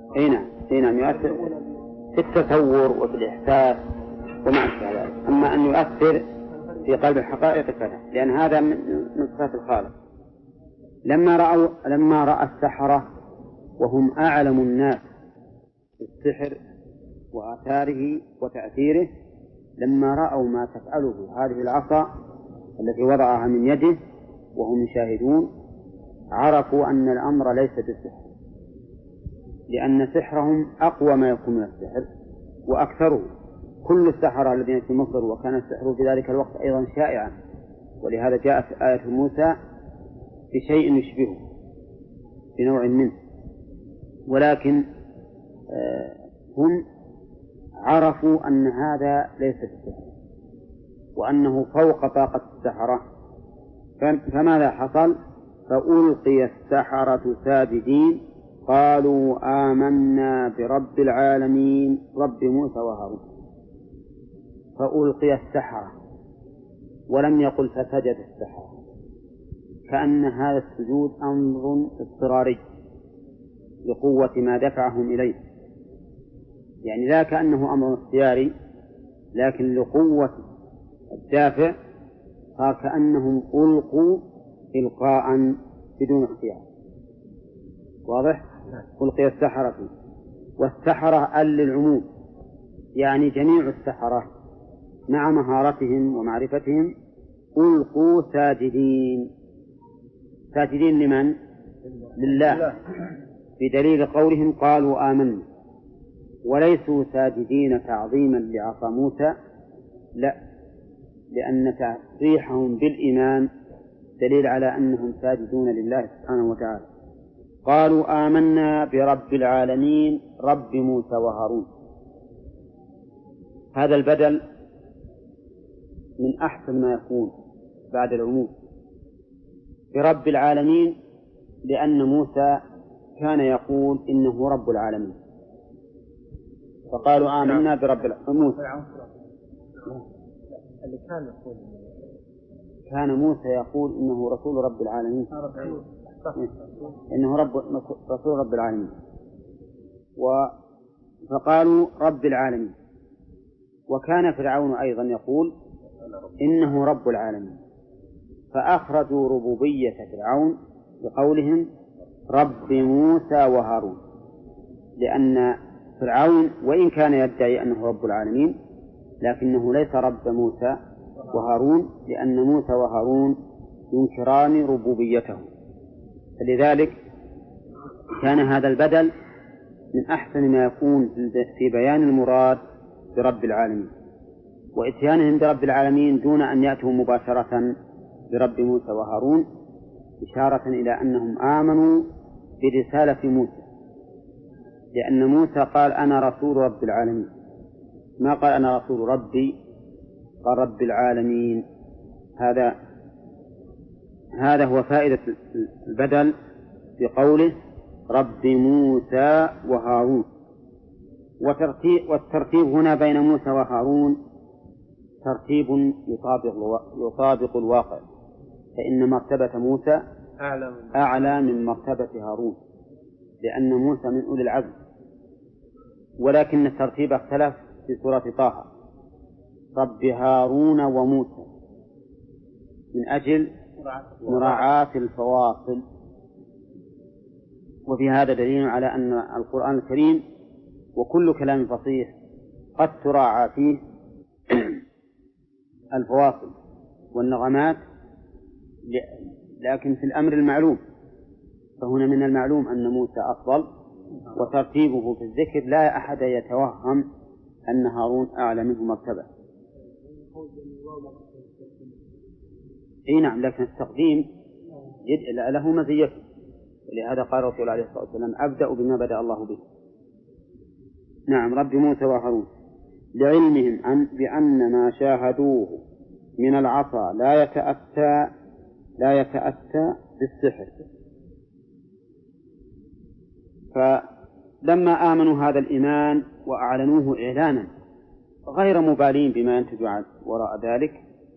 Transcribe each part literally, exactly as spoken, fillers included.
أي نعم أي نعم يؤثر في التصور وفي الإحساس وما أشبه ذلك. أما أن يؤثر في قلب الحقائق فلا، لأن هذا من صفات الخالق. لما رأوا لما رأى السحرة وهم أعلم الناس بالسحر وآثاره وتأثيره، لما رأوا ما تفعله هذه العصا التي وضعها من يده وهم يشاهدون، عرفوا أن الأمر ليس بالسحر، لأن سحرهم أقوى ما يكون من السحر وأكثره. كل السحرة الذين في مصر وكان السحر في ذلك الوقت أيضا شائعا، ولهذا جاءت آية موسى بشيء يشبهه بنوع منه، ولكن آه هم عرفوا أن هذا ليس بالسحر وأنه فوق طاقة السحرة. فماذا حصل؟ فألقي السحرة ساجدين قالوا آمنا برب العالمين رب موسى وهارون. فألقي السحرة ولم يقل فسجد السحرة، كأن هذا السجود أمر اضطراري لقوة ما دفعهم إليه، يعني لا كأنه أمر اختياري، لكن لقوة الدافع صار كأنهم ألقوا إلقاء بدون اختيار. واضح؟ ألقي السحرة، والسحرة ال للعموم، يعني جميع السحرة مع مهارتهم ومعرفتهم ألقوا ساجدين. ساجدين لمن؟ لله، بدليل قولهم قالوا آمنا، وليسوا ساجدين تعظيما لعصا موسى، لا، لأن تصريحهم بالإيمان دليل على أنهم ساجدون لله سبحانه وتعالى. قالوا آمنا برب العالمين رب موسى وهارون. هذا البدل من أحسن ما يكون بعد العموم برب العالمين، لأن موسى كان يقول إنه رب العالمين، فقالوا آمنا برب العالمين. اللي كان يقول كان موسى يقول إنه رسول رب العالمين، إنه رب رسول رب العالمين، فقالوا رب العالمين. وكان فرعون أيضا يقول إنه رب العالمين، فأخرجوا ربوبية فرعون بقولهم رب موسى وهارون، لأن فرعون وإن كان يدعي أنه رب العالمين لكنه ليس رب موسى وهارون، لأن موسى وهارون ينكران ربوبيته. فلذلك كان هذا البدل من أحسن ما يكون في بيان المراد برب العالمين، وإتيانهم برب العالمين دون أن يأتوا مباشرة برب موسى وهارون، إشارة إلى أنهم آمنوا برسالة موسى، لأن موسى قال أنا رسول رب العالمين، ما قال أنا رسول ربي، قال رب العالمين. هذا هذا هو فائدة البدل بقوله رب موسى وهارون. وترتيب والترتيب هنا بين موسى وهارون ترتيب يطابق يطابق الواقع، فإن مرتبة موسى أعلى من مرتبة هارون، لأن موسى من أولي العزم، ولكن الترتيب اختلف في سورة طه، رب هارون وموسى، من أجل مراعاة الفواصل. وفي هذا دليل على أن القرآن الكريم وكل كلام فصيح قد تراعى فيه الفواصل والنغمات، لكن في الأمر المعلوم، فهنا من المعلوم أن موسى أفضل، وترتيبه في الذكر لا أحد يتوهم أن هارون أعلى منه مرتبة. أي نعم، لكن التقديم له مزيته، ولهذا قال الرسول عليه الصلاة والسلام أبدأ بما بدأ الله به. نعم، رب موسى وهارون، لعلمهم أن بأن ما شاهدوه من العصا لا يتأتى لا يتأتى بالسحر. فلما آمنوا هذا الإيمان وأعلنوه إعلانا غير مبالين بما ينتج وراء ذلك،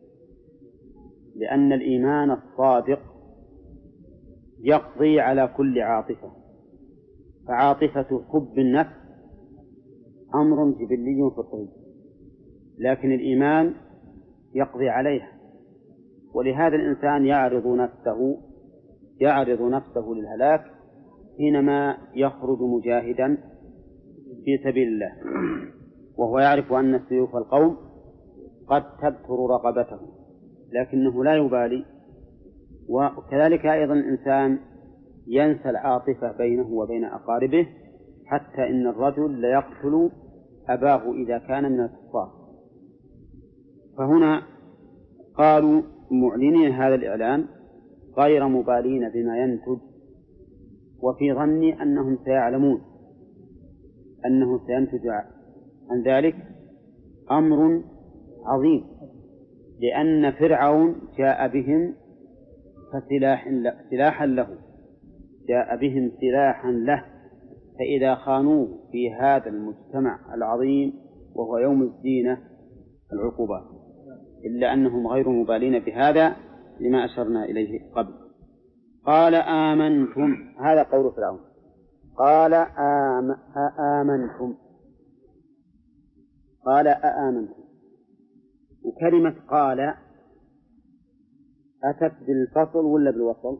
لأن الإيمان الصادق يقضي على كل عاطفة، فعاطفة حب النفس أمر جبلي فطري، لكن الإيمان يقضي عليها، ولهذا الإنسان يعرض نفسه يعرض نفسه للهلاك حينما يخرج مجاهدا في سبيل الله، وهو يعرف أن سيوف القوم قد تبتر رقبته، لكنه لا يبالي. وكذلك أيضا الإنسان ينسى العاطفة بينه وبين أقاربه، حتى إن الرجل ليقتل أباه إذا كان من الكفار. فهنا قالوا معلنين هذا الإعلان غير مبالين بما ينتج، وفي ظني أنهم سيعلمون أنه سينتج عن ذلك أمر عظيم، لأن فرعون جاء بهم فسلاح سلاحا له جاء بهم سلاحا له فإذا خانوه في هذا المجتمع العظيم وهو يوم الزينة العقوبات، إلا أنهم غير مبالين بهذا لما أشرنا إليه قبل. قال آمنتم، هذا قول فرعون، قال آم آمنتم قال آمنتم. وكلمة قال أتت بالفصل ولا بالوصل؟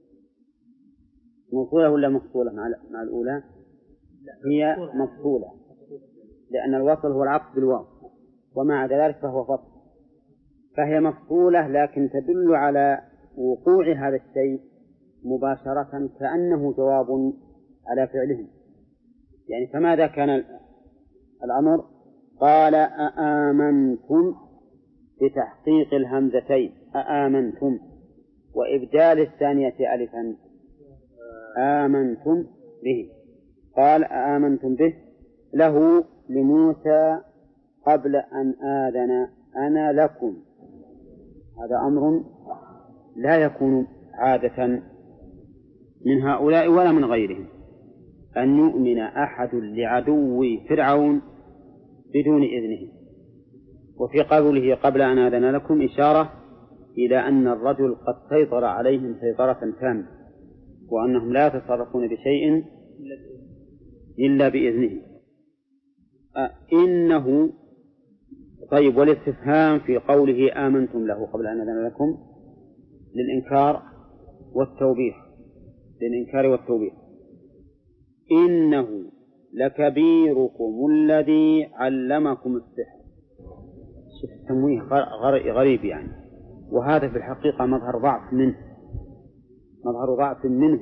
موصولة ولا مفصولة مع الأولى؟ هي مفصولة، لأن الوصل هو العطف بالواو، ومع ذلك فهو فصل، فهي مفصولة لكن تدل على وقوع هذا الشيء مباشرة كأنه جواب على فعلهم. يعني فماذا كان الأمر؟ قال أآمنتم بتحقيق الهمزتين، أآمنتم، وإبدال الثانية ألفا، آمنتم به. قال آمنتم به له لموسى قبل أن آذن أنا لكم. هذا أمر لا يكون عادة من هؤلاء ولا من غيرهم، أن يؤمن أحد لعدو فرعون بدون إذنه. وفي قوله قبل أن آذن لكم إشارة إلى أن الرجل قد سيطر عليهم سيطرة تامة، وأنهم لا يتصرفون بشيء إلا بإذنه. أه إنه طيب. والاستفهام في قوله آمنتم له قبل أن آذن لكم للإنكار والتوبيخ للإنكار والتوبيخ. إنه لكبيركم الذي علمكم السحر. شوف التمويه غريب يعني، وهذا في الحقيقة مظهر ضعف منه مظهر ضعف منه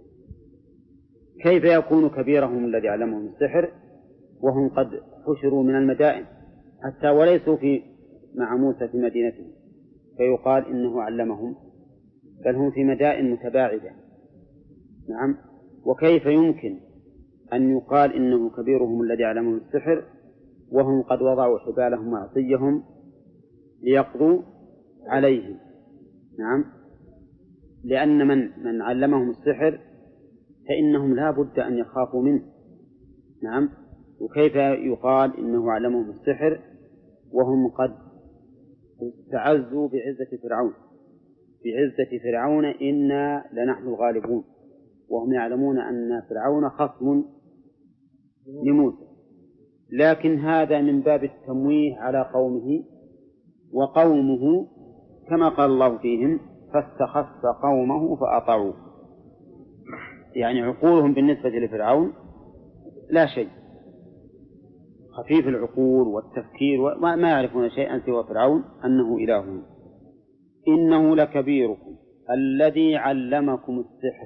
كيف يكون كبيرهم الذي علمهم السحر وهم قد حشروا من المدائن حتى وليسوا في مع موسى في مدينته فيقال إنه علمهم، بل هم في مدائن متباعدة. نعم. وكيف يمكن أن يقال إنه كبيرهم الذي علمهم السحر وهم قد وضعوا حبالهم وعصيهم ليقضوا عليهم؟ نعم، لأن من من علمهم السحر فإنهم لا بد أن يخافوا منه. نعم. وكيف يقال إنه علمهم السحر وهم قد استعزوا بعزة فرعون بعزة فرعون إنا لنحن الغالبون، وهم يعلمون أن فرعون خصم لموسى. لكن هذا من باب التمويه على قومه، وقومه كما قال الله فيهم فاستخف قومه فأطاعوه، يعني عقولهم بالنسبة لفرعون لا شيء، خفيف العقول والتفكير وما ما يعرفون شيئا سوى فرعون أنه إله. إنه لكبيركم الذي علمكم السحر.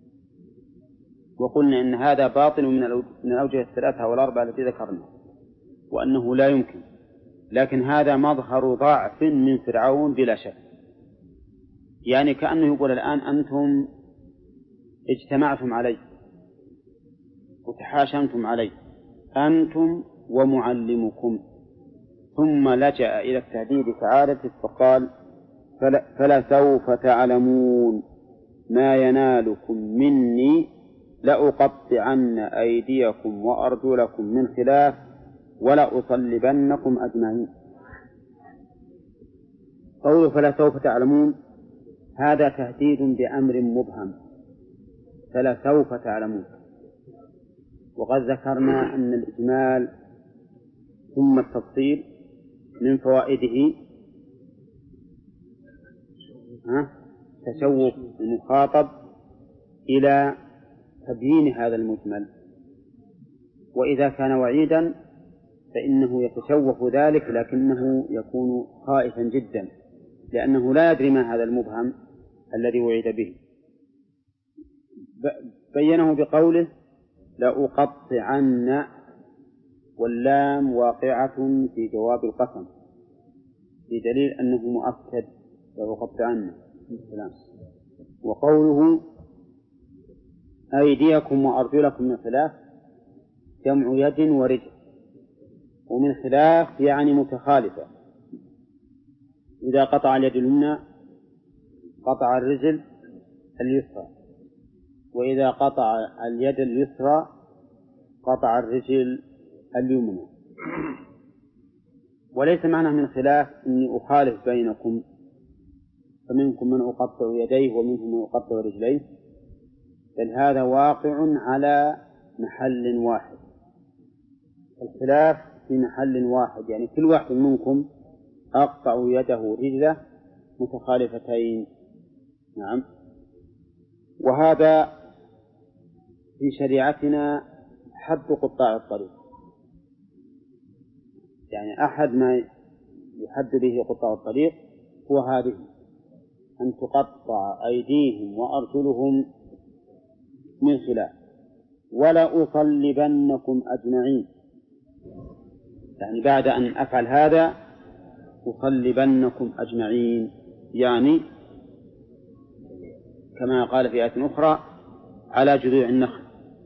وقلنا إن هذا باطل من الأوجه الثلاثة والأربعة التي ذكرنا، وأنه لا يمكن، لكن هذا مظهر ضعف من فرعون بلا شك. يعني كأنه يقول الآن أنتم اجتمعتم علي وتحاشمتم علي أنتم ومعلمكم، ثم لجأ إلى التهديد تعالى فقال فلا, فلا سوف تعلمون ما ينالكم مني لأقطعن أيديكم وأرجلكم من خلاف ولأصلبنكم أجمعين. قوله فلا سوف تعلمون هذا تهديد بأمر مبهم، فلا سوف تعلمون، وقد ذكرنا أن الإجمال ثم التفصيل من فوائده تشوق المخاطب إلى تبيين هذا المجمل، وإذا كان وعيدا فإنه يتشوق ذلك لكنه يكون خائفا جدا لأنه لا يدري ما هذا المبهم الذي وعد به. بينه بقوله لأقطعن، واللام واقعة في جواب القسم بدليل أنه مؤكد لأقطعن. وقوله أيديكم وأرجلكم من خلاف جمع يد ورجل، ومن خلاف يعني متخالفة. إذا قطع اليد اليمنى قطع الرجل اليسرى، وإذا قطع اليد اليسرى قطع الرجل اليمنى. وليس معنى من خلاف أني أخالف بينكم، فمنكم من أقطع يديه ومنكم من أقطع رجليه، بل هذا واقع على محل واحد. الخلاف في محل واحد، يعني كل واحد منكم أقطع يده ورجله متخالفتين. نعم. وهذا في شريعتنا حد قطاع الطريق، يعني أحد ما يحد به قطاع الطريق هو هذه، أن تقطع أيديهم وأرجلهم من خلاف ولا أصلبنكم أجمعين، يعني بعد أن أفعل هذا أصلبنكم أجمعين، يعني كما قال في آية أخرى على جذوع النخل،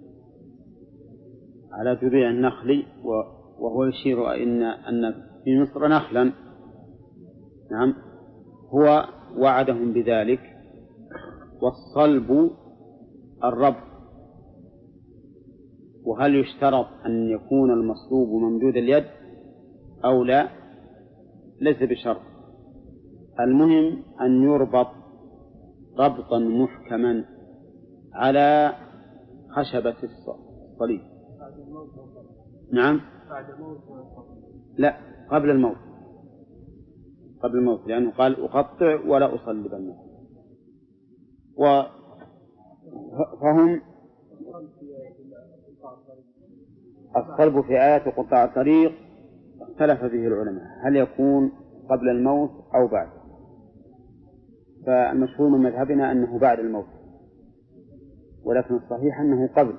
على جذوع النخل، وهو يشير إن أن في مصر نخلا. نعم. هو وعدهم بذلك. والصلب الربط، وهل يشترط أن يكون المصلوب ممدود اليد أو لا؟ ليس بشرط، المهم أن يربط ربطا محكما على خشبة الصليب. نعم. لا، قبل الموت، قبل الموت، لأنه قال أقطع ولا أصلبنكم. فهم الصلب في آيات قطاع الطريق اختلف فيه العلماء هل يكون قبل الموت أو بعد، فالمشهور من مذهبنا أنه بعد الموت، ولكن الصحيح أنه قبل،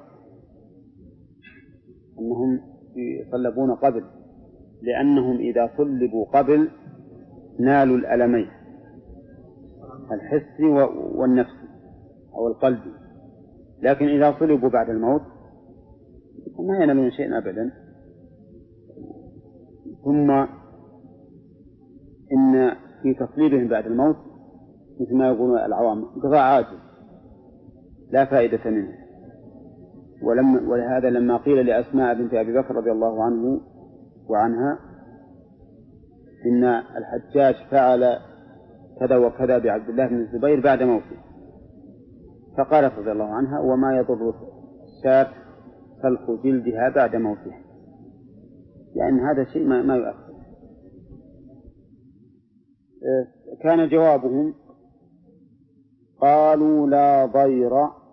أنهم يصلبون قبل، لأنهم إذا صلبوا قبل نالوا الألمين، الحسي والنفسي أو القلبي، لكن إذا صلبوا بعد الموت ما ينالون شيئا أبدا. ثم إن في تصليبهم بعد الموت مثل ما يقولون العوام قضاء عاجل لا فائدة منه. ولما ولهذا لما قيل لأسماء بنت أبي بكر رضي الله عنه وعنها إن الحجاج فعل كذا وكذا بعبد الله بن الزبير بعد موته، فقالت رضي الله عنها وما يضر الشاة سلخ جلدها بعد موتها، لأن هذا شيء ما, ما يؤثر. كان جوابهم قالوا لا ضير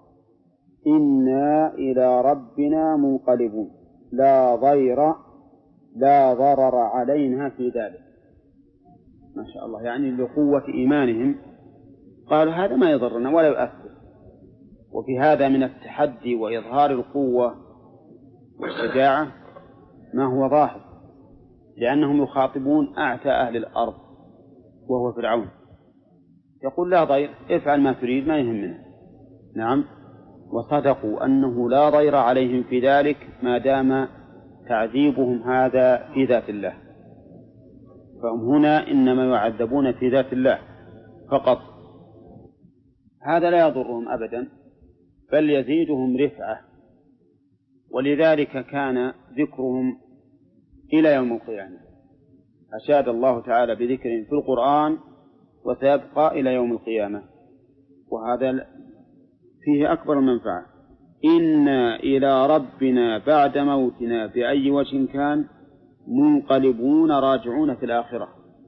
إنا إلى ربنا منقلبون. لا ضير لا ضرر علينا في ذلك، ما شاء الله، يعني لقوة إيمانهم قالوا هذا ما يضرنا ولا يؤثر. وفي هذا من التحدي وإظهار القوة والشجاعة ما هو ظاهر، لأنهم يخاطبون أعتى أهل الأرض وهو فرعون، يقول لا ضير، افعل ما تريد ما يهمنا. نعم. وصدقوا أنه لا ضير عليهم في ذلك ما دام تعذيبهم هذا في ذات الله، فهم هنا إنما يعذبون في ذات الله فقط، هذا لا يضرهم أبدا بل يزيدهم رفعة. ولذلك كان ذكرهم إلى يوم القيامة، أشاد الله تعالى بذكرهم في القرآن وسيبقى إلى يوم القيامة، وهذا فيه أكبر منفعة. إنا إلى ربنا بعد موتنا بأي وجه كان منقلبون راجعون في الآخرة.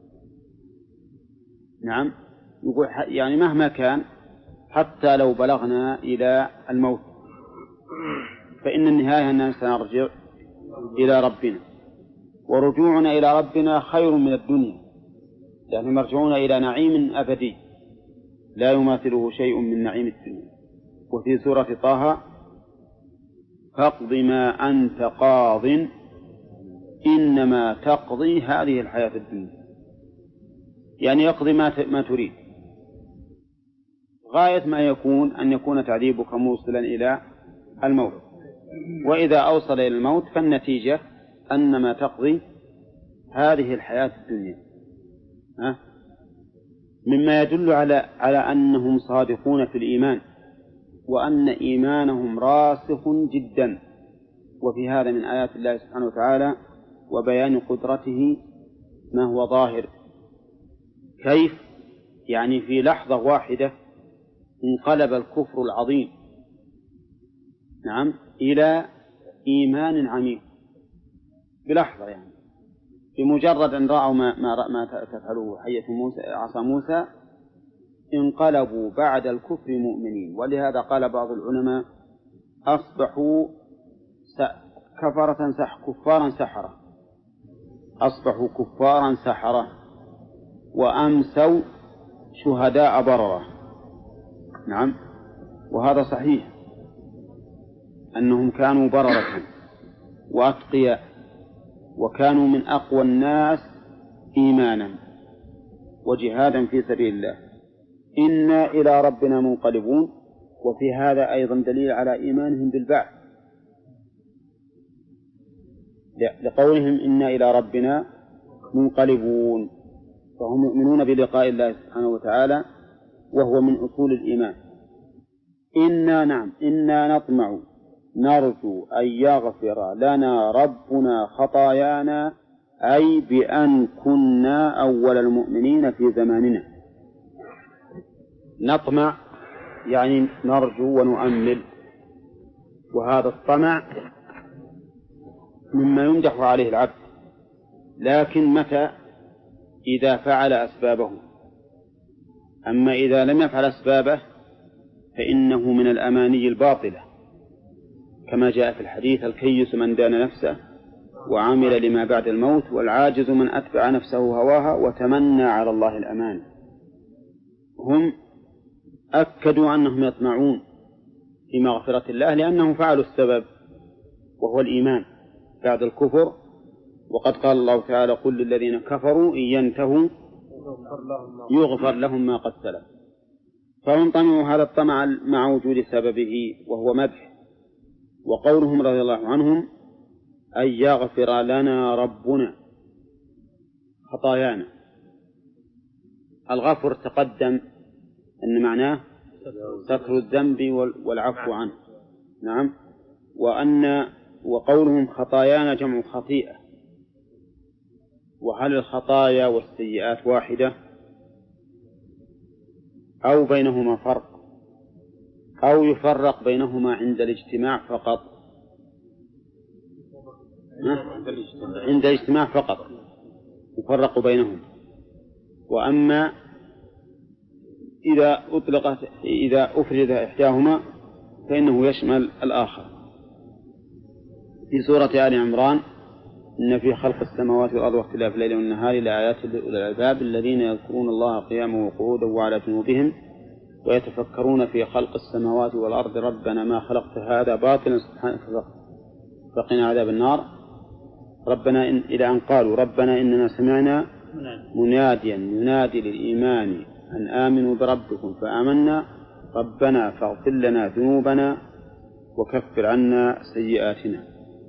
نعم، يقول يعني مهما كان حتى لو بلغنا إلى الموت فإن النهاية أننا سنرجع إلى ربنا، ورجوعنا إلى ربنا خير من الدنيا، يعني مرجعون إلى نعيم أبدي لا يماثله شيء من نعيم الدنيا. وفي سورة طه فاقض ما أنت قاض إنما تقضي هذه الحياة الدنيا، يعني يقضي ما تريد. غاية ما يكون أن يكون تعذيبك موصلا إلى الموت، وإذا أوصل إلى الموت فالنتيجة أنما تقضي هذه الحياة الدنيا. ها؟ مما يدل على على أنهم صادقون في الإيمان، وأن إيمانهم راسخ جدا. وفي هذا من آيات الله سبحانه وتعالى وبيان قدرته ما هو ظاهر. كيف؟ يعني في لحظة واحدة انقلب الكفر العظيم نعم إلى إيمان عميق بلحظة، يعني بمجرد أن رأوا ما, ما, ما تفعله حية موسى عصا موسى انقلبوا بعد الكفر مؤمنين. ولهذا قال بعض العلماء أصبحوا كفرة سح كفارا سحرة، أصبحوا كفارا سحرة وأمسوا شهداء بررة. نعم، وهذا صحيح أنهم كانوا بررة وأتقياء وكانوا من أقوى الناس إيمانا وجهادا في سبيل الله. إنا إلى ربنا منقلبون، وفي هذا أيضا دليل على إيمانهم بالبعث، لقولهم إنا إلى ربنا منقلبون، فهم يؤمنون بلقاء الله سبحانه وتعالى وهو من أصول الإيمان. إنا نعم إنا نطمع نرجو أن يغفر لنا ربنا خطايانا، أي بأن كنا أول المؤمنين في زماننا. نطمع يعني نرجو ونؤمل، وهذا الطمع مما يمدح عليه العبد، لكن متى؟ إذا فعل أسبابه. أما إذا لم يفعل أسبابه فإنه من الأماني الباطلة، كما جاء في الحديث: الكيس من دان نفسه وعمل لما بعد الموت، والعاجز من أتبع نفسه هواها وتمنى على الله الأمان. هم أكدوا أنهم يطمعون في مغفرة الله لأنهم فعلوا السبب وهو الإيمان بعد الكفر، وقد قال الله تعالى: قل للذين كفروا إن ينتهوا يغفر لهم ما قد سلف. فهم طمعوا هذا الطمع مع وجود سببه وهو مدح. وقولهم رضي الله عنهم: أن يغفر لنا ربنا خطايانا. الغفر تقدم أن معناه ستر الذنب والعفو عنه. نعم. وأن وقولهم خطايانا جمع خطيئة. وهل الخطايا والسيئات واحدة أو بينهما فرق، أو يفرق بينهما عند الاجتماع فقط؟ عند الاجتماع فقط يفرق بينهم. وأما إذا أطلقت إذا أفرد إحداهما فإنه يشمل الآخر. في سورة آل عمران: إن في خلق السماوات والأرض واختلاف الليل والنهار لآيات لأولي الألباب الذين يذكرون الله قياما وقعودا وعلى جنوبهم ويتفكرون في خلق السماوات والأرض ربنا ما خلقت هذا باطلا سبحانك فقنا عذاب النار. ربنا إن إلى أن قالوا: ربنا إننا سمعنا مناديا ينادي للإيمان أن آمنوا بربكم فآمنا ربنا فاغفر لنا ذنوبنا وكفر عنا سيئاتنا.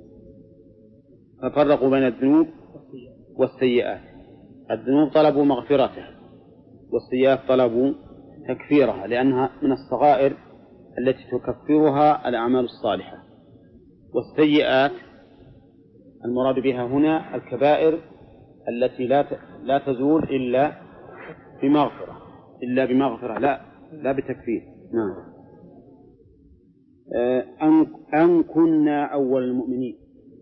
ففرقوا بين الذنوب والسيئات. الذنوب طلبوا مغفرته، والسيئات طلبوا تكفيرها، لأنها من الصغائر التي تكفرها الأعمال الصالحة. والسيئات المراد بها هنا الكبائر التي لا لا تزول إلا بمغفرة إلا بمغفرة لا لا بتكفير. نعم. أن أن كنا أول المؤمنين.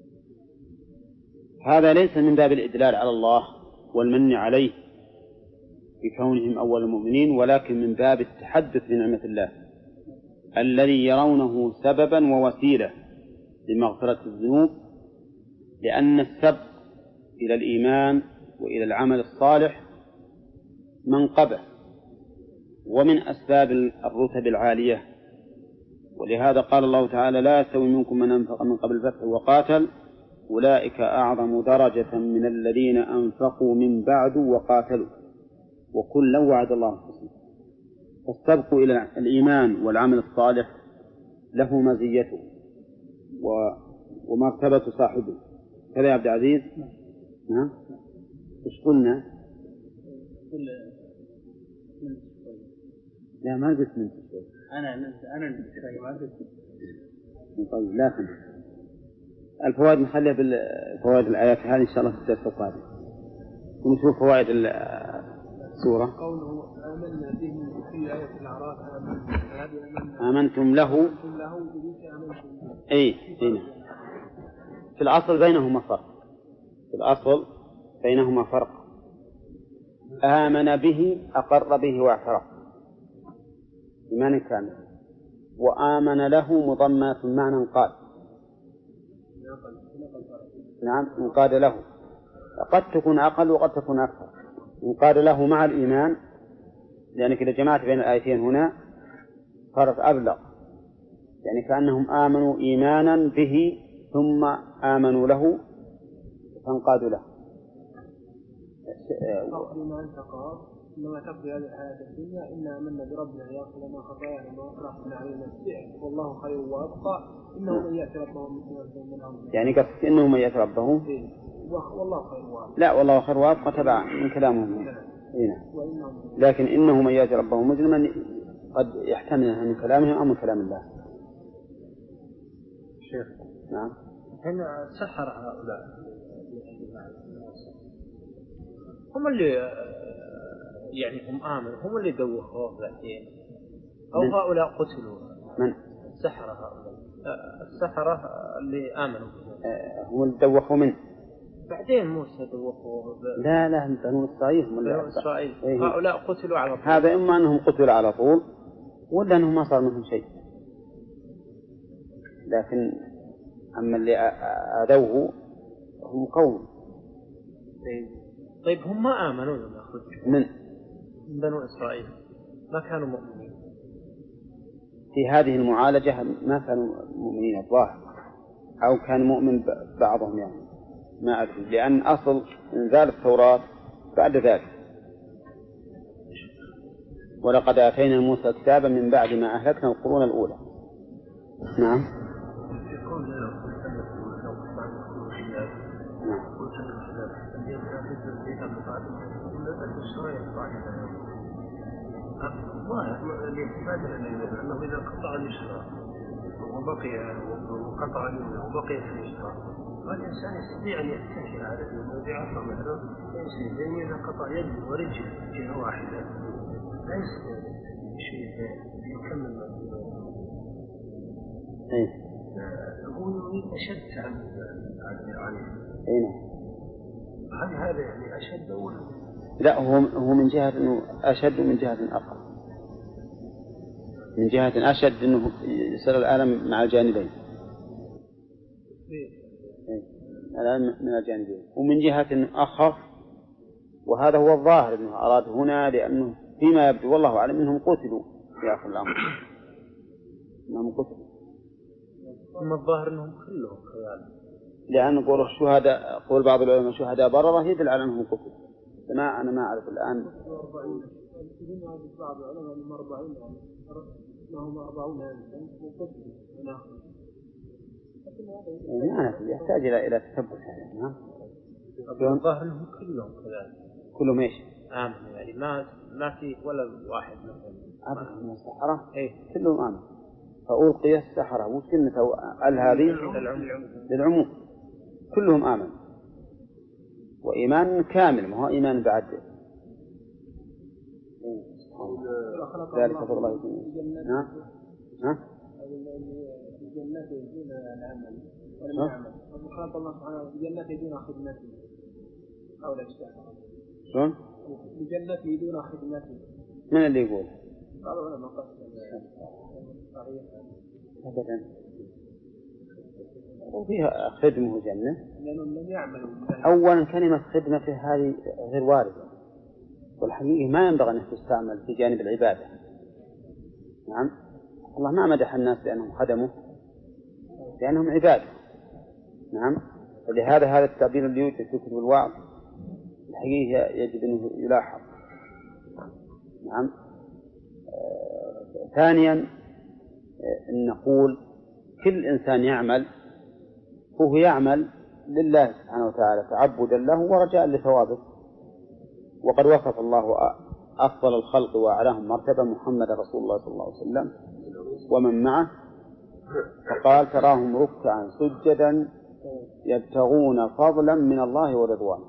هذا ليس من باب الإدلال على الله والمن عليه بكونهم أول المؤمنين، ولكن من باب التحدث بنعمة الله الذي يرونه سببا ووسيلة لمغفرة الذنوب، لأن السبب إلى الإيمان وإلى العمل الصالح منقبة ومن أسباب الرتب العالية. ولهذا قال الله تعالى: لا يستوي منكم من أنفق من قبل الفتح وقاتل أولئك أعظم درجة من الذين أنفقوا من بعد وقاتلوا وكلا وعد الله الحسنى. فالسبق إلى الإيمان والعمل الصالح له مزيته ومرتبة صاحبه. كذا يا عبد العزيز؟ نعم. إيش قلنا؟ لا ما قلت من شوي. أنا أنا شوي ما قلت. طيب لكن الفوائد نخليها بالفوائد الآيات هذه إن شاء الله في الدرس القادم. ونشوف فوائد السورة. قوله آمنا به في آية الأعراف آمنتم له. أي هنا في الأصل بينهما فرق. في الأصل بينهما فرق. آمن به أقر به واعترف إيمان كامل، وآمن له مضمنة معنى انقاد. نعم انقاد له، قد تكون أقل وقد تكون أكثر. انقاد له مع الإيمان، لأنك إذا جمعت بين الآيتين هنا صارت أبلغ، يعني كأنهم آمنوا إيمانا به ثم آمنوا له فانقادوا له. إنما تقضي هذه الحياة الدنيا إنا آمنا بربنا ليغفر لنا خطايانا وما أكرهنا عليه من السحر والله خير وأبقى إنه من يأتي ربه من أمره. يعني قصدك إنه من يأتي ربه؟ والله خير وأبقى. لا والله خير وأبقى تبع من كلامهم هنا. لكن إنه من يأتي ربه مجرما قد يحتمل من كلامهم أو من كلام الله. شيخ نعم. هنا سحر هؤلاء هم اللي يعني هم آمنوا، هم اللي دوخوه بعدين أو من؟ هؤلاء قتلوا. من؟ السحرة هؤلاء السحرة اللي آمنوا آه هم اللي دوخوا منه بعدين موسى دوخوه ب... لا لا بنو إسرائيل هم بنو إسرائيل إيه. هؤلاء قتلوا على طول. هذا إما أنهم قتلوا على طول ولا أنهم ما صار منهم شيء، لكن أما اللي أذوه هم قوم. طيب هم ما آمنوا لما خرجوا من بنو إسرائيل ما كانوا مؤمنين في هذه المعالجة، ما كانوا مؤمنين الظاهر، أو كان مؤمن بعضهم يعني ما أدري، لأن أصل إنزال التوراة بعد ذلك. ولقد آتينا موسى كتابا من بعد ما أهلكنا القرون الأولى. نعم. أنه إذا قطع الإشراء وبقي وقطع وبقي في الإشراء فالإنسان يستطيع أن يتكل على الجنود بعصا مثلا يمشي زي إذا قطع يد ورجل جهة واحدة لا يستطيع شيء يكمل إيه. هو يريد أشد عن عن إيه. هل هذا يعني أشد ولا؟ لا هو هو من جهة إنه أشد ومن جهة أقل. من جهة أشد إنه يصير الألم مع الجانبين. إيه. الألم من الجانبين، ومن جهة إنه أخف، وهذا هو الظاهر إنه أراد هنا، لأنه فيما يبدو والله أعلم إنهم قتلوا في آخر الأمر. إنهم قتلوا. ثم الظاهر إنهم كلهم خيال. لأن قول الشهداء، قول بعض العلماء شهداء بررة يدل على أنهم قتلوا. ما أنا ما أعرف الآن. بعض العلماء من أربعين يعني أنهم أربعون يعني وقتلوا من آخر. يعني يحتاج إلى إلى تثبت هذا. نعم. الظاهر أنهم كلهم كذلك. كلهم إيش؟ آمن يعني ما ما في ولا واحد مثلا. عبد من السحرة. إيه. كلهم آمن. فألقي السحرة وسنة هذه للعموم كلهم آمن، وإيمان كامل ما هو إيمان بعد ذلك فضل الله. ها ها بجنته دون العمل ولم يعمل وقال الله سبحانه بجنته دون خدمته أو لا شلون؟ بجنته دون خدمته. من اللي يقول؟ قالوا لما قصد أبدا وفيها خدمة وجنة لأنهم لم يعملوا. أولا كلمة خدمة في هذه غير واردة، والحقيقة ما ينبغي أن تستعمل في جانب العبادة. نعم الله ما مدح الناس لأنهم خدموا، لأنهم عبادة. نعم ولهذا هذا التعبير اللي يوجد في كتب الوعظ الحقيقة يجب أنه يلاحظ. نعم آه، ثانيا آه، أن نقول كل إنسان يعمل هو يعمل لله سبحانه وتعالى تعبدا له ورجاء لثوابه، وقد وصف الله أفضل الخلق وأعلاهم مرتبة محمد رسول الله صلى الله عليه وسلم ومن معه، فقال تراهم ركعا سجدا يبتغون فضلا من الله ورضوانه.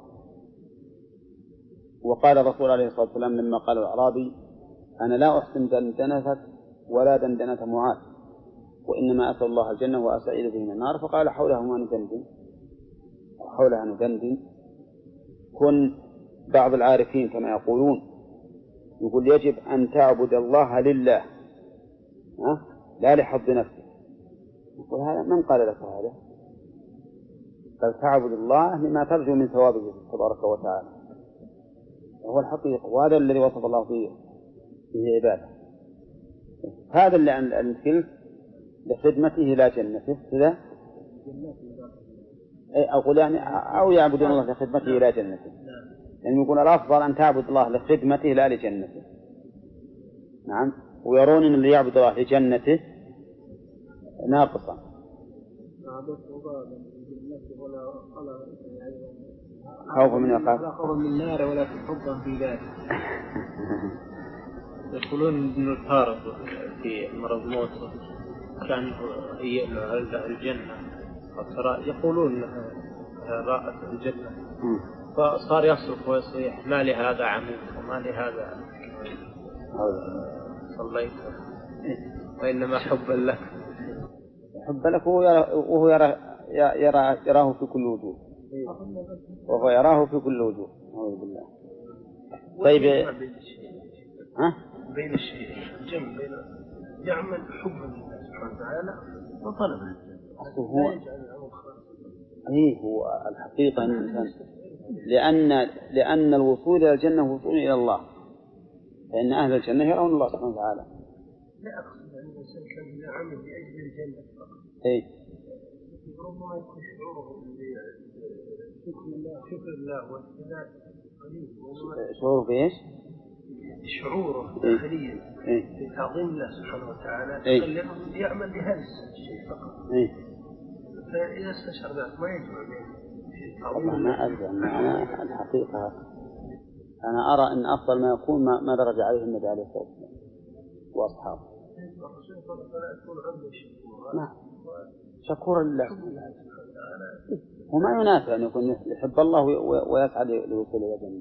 وقال الرسول عليه الصلاة والسلام لما قال الأعرابي أنا لا أحسن دندنتك ولا دندنة معاذ وإنما أسأل الله الجنة وأستعيذ به من النار، فقال حولها ما ندندن حولها ندندن. كن بعض العارفين كما يقولون يقول يجب أن تعبد الله لله لا لحظ نفسه. يقول هذا من قال لك هذا؟ بل تعبد الله لما ترجو من ثوابه تبارك وتعالى، هو الحقيقة، وهذا الذي وصف الله فيه فيه عباده. هذا اللي عن الكلف لخدمته لا جنته كذا أقول يعني أو يعبدون الله لخدمته لا جنته، يعني يقول الأفضل أن تعبد الله لخدمته لا لجنته. نعم ويرون أن اللي يعبد الله لجنته ناقصا. خوف من يخاف لا خوف من النار ولا حبا في ذلك. يقولون ابن الفارض في مرض موته كان هي له الجنة، يقولون رأت الجنة فصار يصرخ ويصيح ما لهذا عمود وما لهذا صليت وإنما حبا لك. حبا لك وهو يرى يرى يراه في كل وجوه، وهو يراه في كل وجوه. أعوذ بالله. طيب ها بين الشيء جمع بين يعمل حبا لله سبحانه وتعالى وطلب الجنة. هو أيه هو الحقيقة الإنسان لأن لأن الوصول إلى الجنة وصول إلى الله، فإن أهل الجنة يرون الله سبحانه وتعالى. لا أقصد أن الإنسان كان إذا عمل لأجل الجنة فقط. إيه. ربما يكون شعوره بشكر الله شكر الله والسداد قليل. شعوره بإيش؟ شعوره داخليا إيه؟ بتعظيم الله سبحانه وتعالى إيه؟ خليه يعمل لهذا الشيء فقط. إيه؟ فإذا استشعر ذلك ما يجمع بين والله ما أدري. أنا الحقيقة أنا أرى أن أفضل ما يكون ما, ما درج عليه النبي عليه الصلاة والسلام وأصحابه. نعم شكورا لله وما ينافع أن يكون يحب الله ويسعى لوصول إلى الجنة.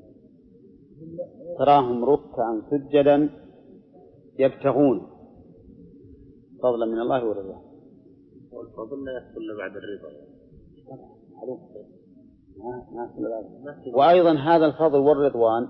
تراهم ركعا سجدا يبتغون فضلا من الله ورضوانه. والفضل لا يحصل بعد الرضا. وأيضا هذا الفضل والرضوان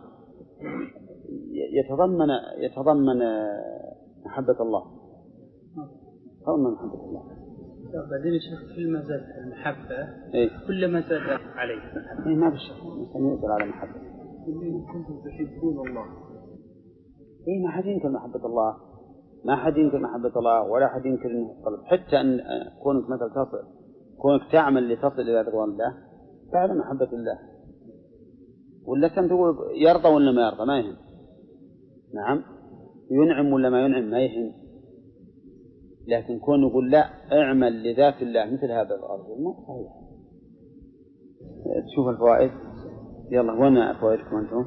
يتضمن يتضمن محبة الله. تضمن محبة الله. بعدين الشيخ كل ما زاد المحبة إيه؟ كل ما زاد عليه. إيه ما بشك الإنسان يقدر على محبة. كنتم تحبون الله. إيه ما حد ينكر محبة الله، ما حد ينكر محبة الله ولا حد ينكر إنه القلب، حتى أن كونك مثل تصل كونك تعمل لتصل إلى رضوان الله فعلا محبة الله. ولا كان تقول يرضى ولا ما يرضى ما يهم. نعم ينعم ولا ما ينعم ما يهم. لكن كون يقول لا اعمل لذات الله مثل هذا الأرض ما صحيح. تشوف الفوائد. يلا وين فوائدكم أنتم؟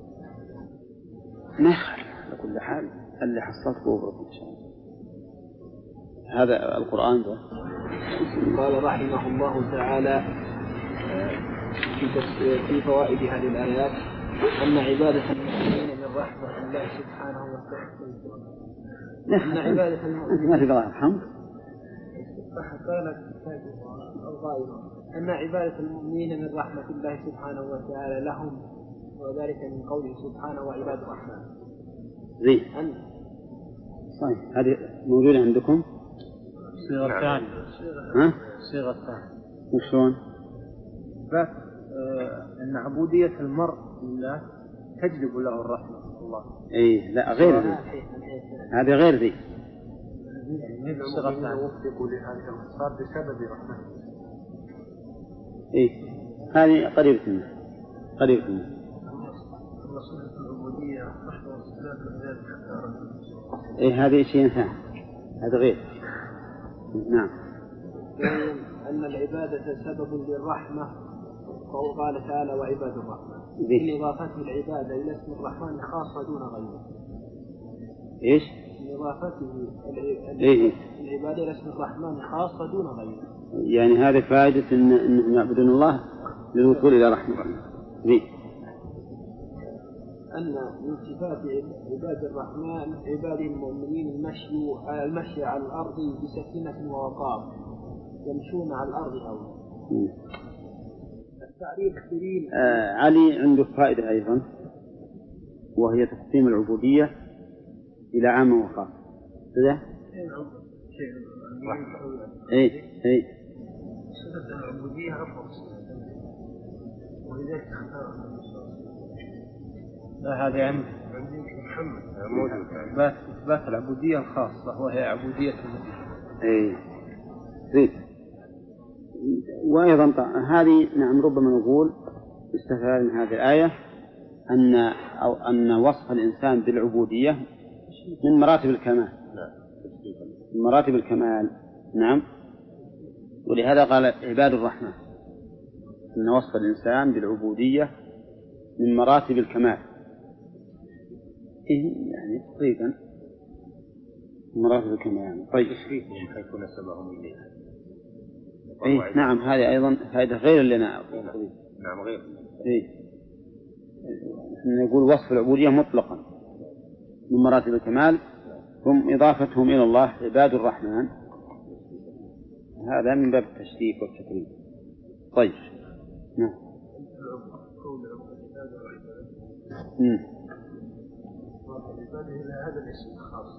ما يخالف على كل حال اللي حصلت بوبرك إن شاء الله. هذا القرآن ده. قال رحمه الله تعالى في فوائد هذه الآيات أن عبادة المؤمنين من رحمة الله سبحانه وتعالى. أن عبادة المؤمنين ما في الله الحمد قالت الغائب أن عبادة المؤمنين من رحمة الله سبحانه وتعالى لهم، وذلك من قوله سبحانه وعباد الرحمن. زين. صحيح. هذه موجودة عندكم؟ صيغة ثانية. ها؟ صيغة ثانية. وشلون؟ بس آه أن عبودية المرء لله تجلب له الرحمة الله. إيه لا غير ذي. هذه غير ذي. صيغة ثانية. وفقوا لهذا صار بسبب رحمته. إيه هذه قريبة منه. قريبة منه. إيه هذه شيء ثاني. هذا غير. نعم. أن العبادة سبب للرحمة، قال تعالى وعباد الرحمن، من إضافته العبادة إلى اسم الرحمن خاصة دون غيره. إيش؟ من إضافته إيه؟ العبادة إلى اسم الرحمن خاصة دون غيره. يعني هذه فائدة إن إنهم يعبدون الله للوصول إلى رحمة الله. ذي. أن من صفات عباد الرحمن عباد المؤمنين المشي المشي على الأرض بسكينة ووقار، يمشون على الأرض هونا. التعريف دليل. آه علي عنده فائدة أيضا، وهي تقسيم العبودية إلى عام وخاص. كذا؟ إيه إيه. صفة العبودية أفضل، ولذلك اختار. لا هذا عند محمد موجود. إثبات إثبات العبودية الخاصة وهي عبودية المؤمن. إيه. زين. وأيضا هذه نعم ربما نقول استفاد من هذه الآية أن أو أن وصف الإنسان بالعبودية من مراتب الكمال. من مراتب الكمال. نعم. ولهذا قال عباد الرحمن أن وصف الإنسان بالعبودية من مراتب الكمال. إيه يعني تقريبا مراتب الكمال. طيب. تشريفهم حيث نسبهم إليها. إيه نعم هذه أيضا فائدة غير لنا. نعم غير. إيه. نقول وصف العبودية مطلقا من مراتب الكمال، هم إضافتهم إلى الله عباد الرحمن، هذا من باب التشريف والتكريم. طيب. نعم. امم. هذا الاسم الخاص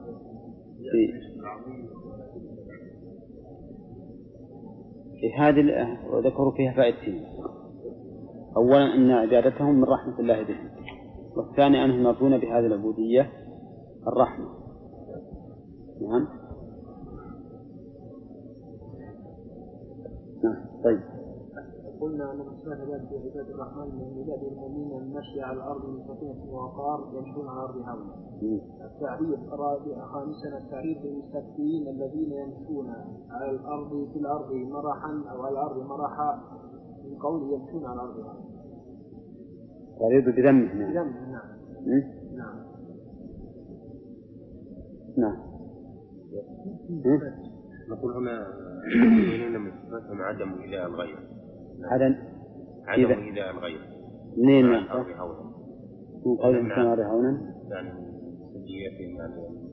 في هذه ذكروا فيها فائدتين. أولا أن عبادتهم من رحمة الله بهم، والثاني أنهم يرجون بهذه العبودية الرحمة. نعم. نعم. طيب. قلنا أن مسألة عباد الرحمن من عباد المؤمنين المشي على الأرض من سكينة ووقار يمشون على الأرض هونا. التعريف الرابع خامسا التعريف للمستكبرين الذين يمشون على الأرض في الأرض مرحا أو على الأرض مرحا، من قول يمشون على الأرض هونا. يريد بذمه. نعم. نعم. نعم. نعم. نقول هنا المؤمنين من صفاتهم عدم إله الغير. عدم عدم إله الغير. منين؟ من قولهم كما هونا. يعني سجيتهم يعني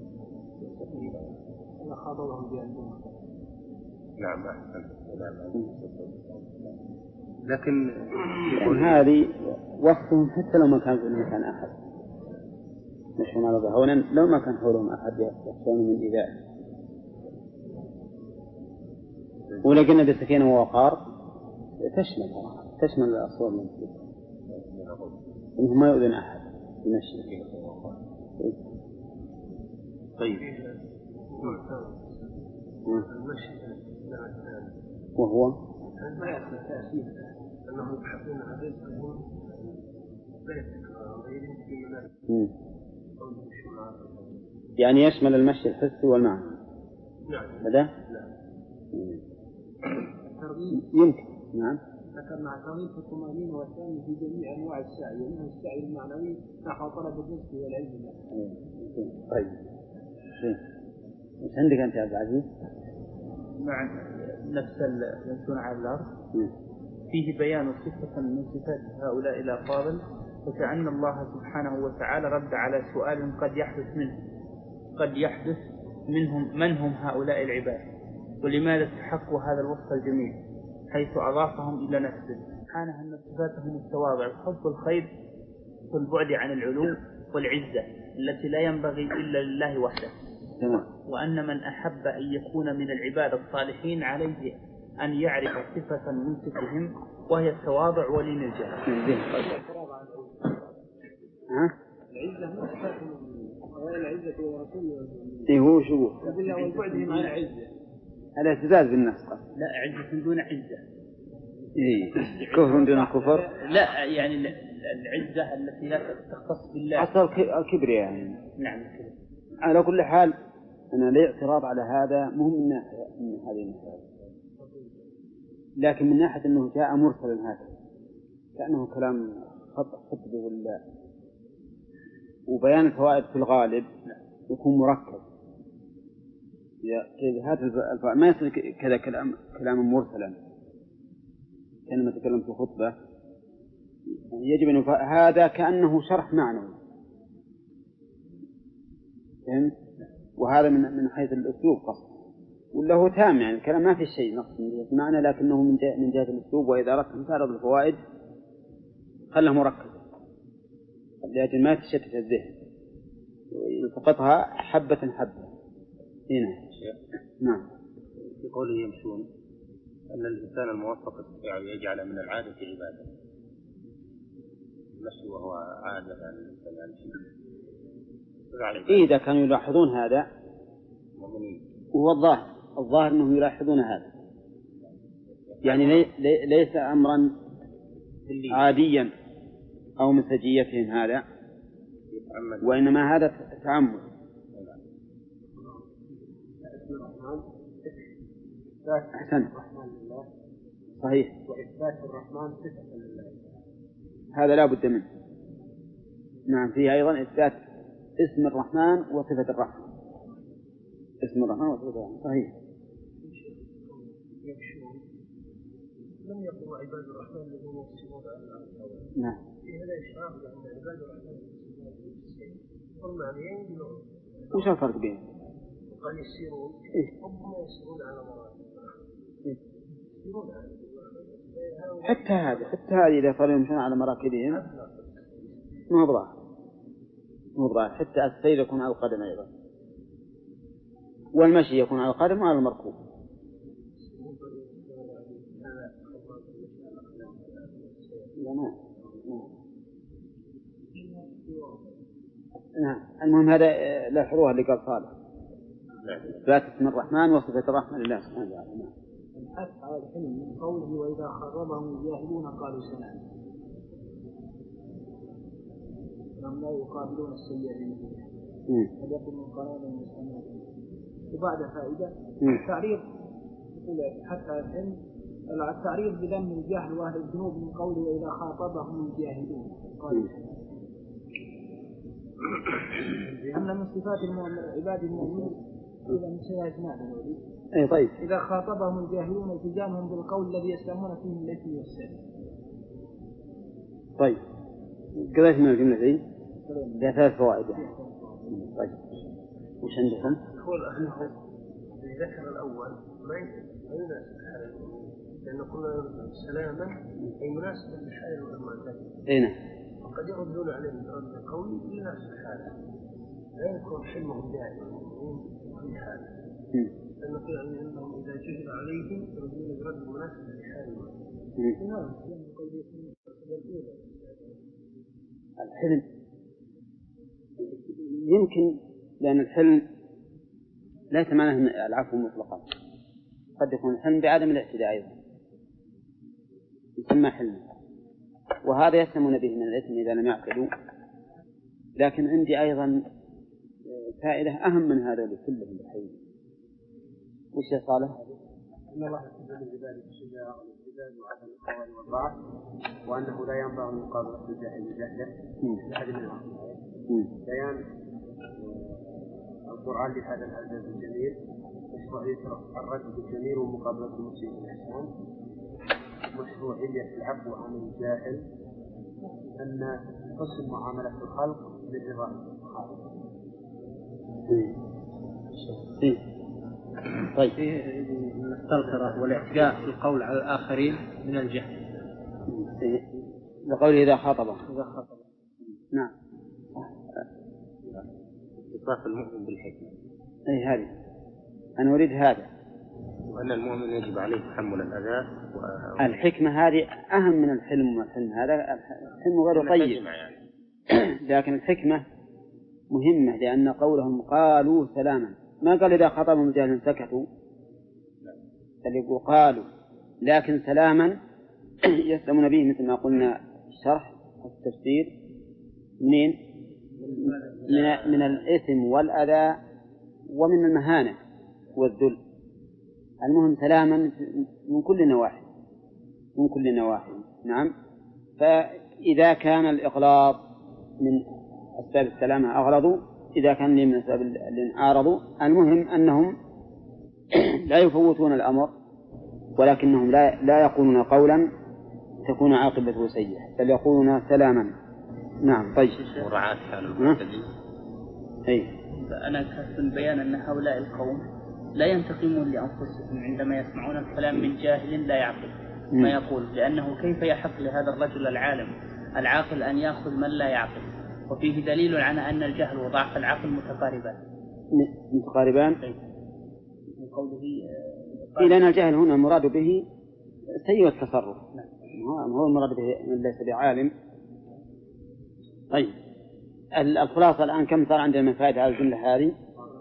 أنا خاطبهم بأنهم. نعم أحسن. لكن هذه وصفهم حتى لو ما كان في مكان أحد مشون على هونا، لو ما كان حولهم أحد يخشون من إيذاء. ولكن بسكينة ووقار تشمل تشمل الأصوات المنسوبة، إنهم ما يؤذن أحد بمشي. طيب. المشي وهو ما يأتي تأثير أنهم يبحثون عن رزقهم بيت غيرهم في منازل. يعني يشمل المشي الحسي والمعنى. نعم. هذا؟ نعم. يمكن. نعم. ذكرنا ترغيب في الطمأنينة والثاني في جميع أنواع السعي، منه السعي المعنوي نحو طلب الرزق والعلم. طيب. ايش عندك أنت يا عبد العزيز؟ مع نفس يمشون على الأرض فيه بيان صفة من صفات هؤلاء الأفاضل، وكأن الله سبحانه وتعالى رد على سؤال قد يحدث منه قد يحدث منهم من هم هؤلاء العباد، ولماذا استحقوا هذا الوصف الجميل حيث أضافهم إلى نفسه سبحانه أن صفاتهم التواضع وحب الخير والبعد عن العلو والعزة التي لا ينبغي إلا لله وحده، وأن من أحب أن يكون من العباد الصالحين عليه أن يعرف صفة من صفهم وهي التواضع ولين الجهل. العزة مو صفات العزة ورسوله. إيه هو شو؟ والبعدهم عن العزة. الاعتزاز بالنفس. لا عزة دون عزة. إيه كفر دون كفر. لا يعني العزة التي لا تختص بالله. أصل الكبرياء يعني. نعم الكبر. على كل حال أنا لي اعتراض على هذا مهم من ناحية من هذه المسألة، لكن من ناحية أنه جاء مرسلا هكذا كأنه كلام خط خطبه ولا وبيان الفوائد في الغالب يكون مركب. هذا الفوائد ما يصير كذا كلام كلام مرسلا كأنما تكلم في خطبة. يجب أن هذا كأنه شرح معنوي، فهمت؟ وهذا من من حيث الأسلوب قصد، ولا هو تام يعني الكلام ما في شيء نقص من جهة معنى، لكنه من جهة من جهة الأسلوب. وإذا أردت أن تعرض الفوائد خله مركز لأجل ما تشتت الذهن يلتقطها حبة حبة. هنا نعم. في قوله يمشون أن الإنسان الموفق يستطيع أن يجعل من العادة عبادة، المشي وهو عادة عن الإنسان يمشي. إيه إذا كانوا يلاحظون هذا وهو الظاهر الظاهر أنهم يلاحظون هذا، يعني لي لي ليس أمرا عاديا أو من سجيتهم هذا، وإنما هذا تعمد. أحسن صحيح. وإثبات الرحمن صفة لله هذا لا بد منه. نعم فيه أيضا إثبات اسم الرحمن وصفة الرحمن. اسم الرحمن وصفة الرحمن صحيح. لم يقل عباد الرحمن الذين يسيرون على الأرض. نعم. في هذا إشعار بأن عباد الرحمن يسيرون والمعنيين بلغة. وش الفرق بينهم؟ قال يسيرون هم يسيرون على مراتب. يسيرون على حتى هذا حتى هذه إذا صاروا يمشون على مراكبهم ما بضاعة ما بضاعة. حتى السير يكون على القدم أيضا، والمشي يكون على القدم وعلى المركوب. نعم. المهم هذا لاحظوها اللي قال صالح ذات اسم الرحمن وصفة الرحمن لله سبحانه وتعالى. الحث على الحلم من قوله وإذا خربهم الجاهلون قالوا سلام، لم لا يقابلون السيئة بمثله فليكن من قرارهم يسلمون. وبعد فائدة التعريض يقول حتى على الحلم التعريض بذم الجهل وأهل الذنوب من قوله وإذا خاطبهم الجاهلون قالوا سلام. أن من صفات عباد المؤمنين إذا من شيء أجمعنا. أي طيب. إذا خاطبهم الجاهلون التزامهم بالقول الذي يسلمون فيه من الإثم والسلم. طيب قرأت من الجملة دي لها ثلاث فوائد. طيب وش عندكم؟ هو الأخير اللي ذكر الأول ما يناسب حال لأنه قلنا سلاما أي مناسبة لحال المعتاد. أين؟ وقد يردون عليه برد القول يناسب حاله لا يكون حلمهم دائما في حاله. لأنه يعني أنهم إذا جهل عليهم يردون برد المناسبة لحالهم. الحلم يمكن لأن الحلم ليس معناه العفو مطلقا، قد يكون الحلم بعدم الاعتداء أيضا يسمى حلم، وهذا يسلمون به من الإثم إذا لم يعتدوا. لكن عندي أيضا فائدة أهم من هذا لكلهم بحيث وش يا صالح؟ إن الله يحب لعباده الشجاعة والإعتدال وعدم القوال والضعف، وأنه لا ينبغي مقابلة الجاهل بجهله لأحد منهم. بيان القرآن لهذا الإعجاز الجميل مشروعية الرد بالجميل ومقابلة المسيء بالإحسان، مشروعية العفو عن الجاهل، أن حسن معاملة الخلق بالرضا الخالق. طيب المستنكرة والاعتداء في القول على الآخرين من الجهل. بقوله إذا خاطبه. إذا خاطبه. نعم. اتصاف المؤمن بالحكمة. أي هذه أنا أريد هذا. وأن المؤمن يجب عليه تحمل الأذى. و... الحكمة هذه أهم من الحلم، والحلم هذا الحلم غير طيب يعني. لكن الحكمة مهمة، لأن قولهم قالوا سلاما، ما قال إذا خاطبهم الجاهلون سكتوا، بل يقول قالوا، لكن سلاما يسلمون به مثل ما قلنا الشرح والتفسير منين؟ من, من الإثم والأذى ومن المهانة والذل. المهم سلاما من كل النواحي، من كل النواحي. نعم. فإذا كان الإغلاظ من أسباب السلامة أغلظوا، إذا كان من أسباب اللي عارضوا، المهم أنهم لا يفوتون الأمر، ولكنهم لا لا يقولون قولا تكون عاقبته سيئة، بل يقولون سلاما. نعم. طيب. مراعاة حال المعتدين. أي. فأنا كنت بيان أن هؤلاء القوم لا ينتقمون لأنفسهم عندما يسمعون الكلام من جاهل لا يعقل ما يقول، لأنه كيف يحق لهذا الرجل العالم العاقل أن يأخذ من لا يعقل؟ وفيه دليل على أن الجهل وضعف العقل متقاربان. متقاربان. من قوله إيه، لأن الجهل هنا المراد به سيء التصرف. هو المراد به من ليس بعالم. طيب، الخلاصة الآن كم صار عندنا من فائدة على الجملة هذه؟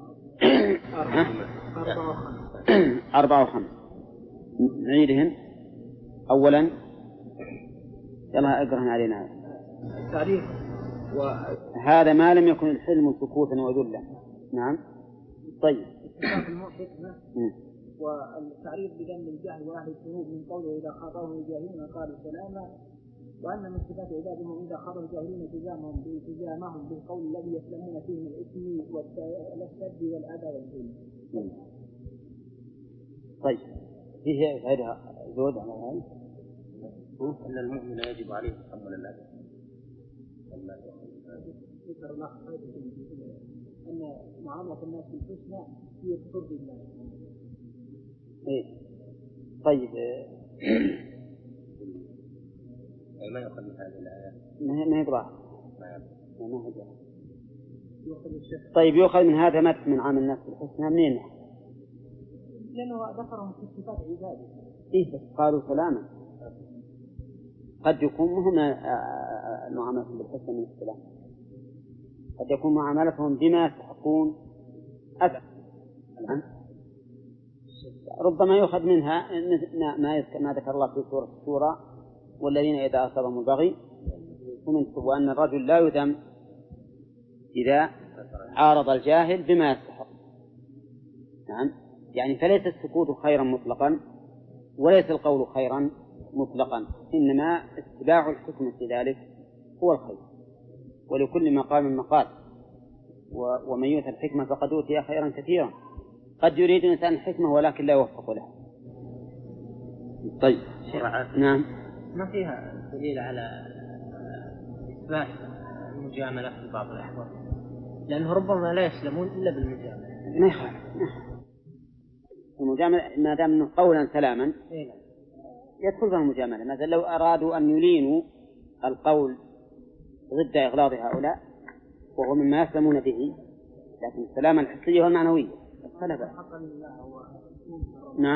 أربعة وخمس. نعيدهن. أولا يلا اقرأهن علينا. التعريف هذا ما لم يكن الحلم سكوتا وذلا. نعم. طيب. الحكمة والتعريف بذم الجهل وأهل الذنوب من قوله إذا خاطبهم الجاهلون قالوا سلاما، وأن من صفات عبادهم إذا خاطبوا الجاهلين التزامهم بالتزامهم بالقول الذي يسلمون فيه من الإثم والسد والأذى والذل. طيب، فيه فائدة زود على هذا أن المؤمن يجب عليه تحمل الأذى. ذكر الله أن معاملة الناس بالحسنى هي ترضي الله. إيه. طيب. ما يؤخذ من هذه الآيات؟ ما يقرأ. ما ما يقرأ. طيب، يؤخذ من هذا مدح من عامل الناس بالحسنى منين؟ لأنه ذكرهم في صفات عباده. إيه، بس قالوا سلاما. قد يكون مهم معاملتهم بالحسنى من السلام، قد يكون معاملتهم بما يستحقون أذى. ربما يؤخذ منها ما ذكر الله في سورة الشورى والذين إذا أصابهم البغي وأن الرجل لا يذم إذا عارض الجاهل بما يستحق. نعم. يعني فليس السكوت خيرا مطلقا وليس القول خيرا مطلقا، إنما اتباع الحكمة في ذلك هو الخير، ولكل مقام مقال، ومن يؤتى الحكمة فقد أوتي خيرا كثيرا. قد يريد الإنسان الحكمة ولكن لا يوفق له. طيب. نعم. ما فيها دليل على إثبات المجاملة في بعض الأحوال، لأنه ربما لا يسلمون إلا بالمجاملة. ما يخالف المجاملة ما دام أنه قولا سلاما يدخل في المجاملة. مثلا لو أرادوا أن يلينوا القول ضد إغلاظ هؤلاء وهو مما يسلمون به، لكن السلامة الحسية والمعنوية فلا بأس. نعم.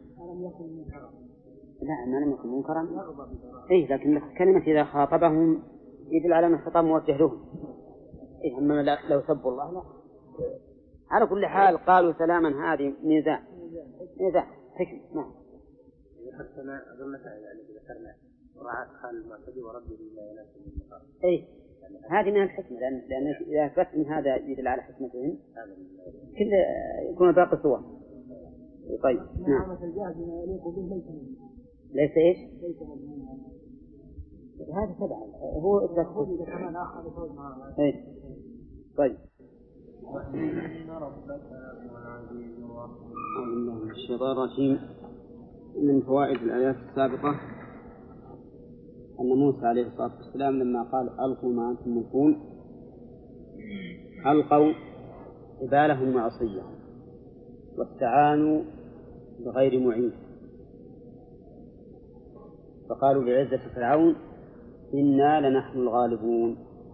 لا، ما لم يكن منكرا. إيه، لكن كلمة إذا خاطبهم يدل على أن الخطاب موجه لهم. إيه، أما لو سبوا الله لا. على كل حال قالوا سلاما، هذه نزاع نزاع حكم. نعم. حتى ما أظن يعني ذكرنا مراعاة حال المعتدي ورده لا يناسب المقام. إيه، هذه من الحكمة، لأن لأن إذا أثبت من هذا يدل على حكمتهم كل يكون باقي صور. طيب. نعم. ليس إيش؟ هذا تبع هو إثبات. إيه. طيب. من الشيطان الرجيم. من فوائد الآيات السابقة أن موسى عليه الصلاة والسلام لما قال ألقوا ما أنتم ملقون ألقوا حبالهم وعصيهم واستعانوا بغير معين، فقالوا بعزة فرعون إنا لنحن الغالبون.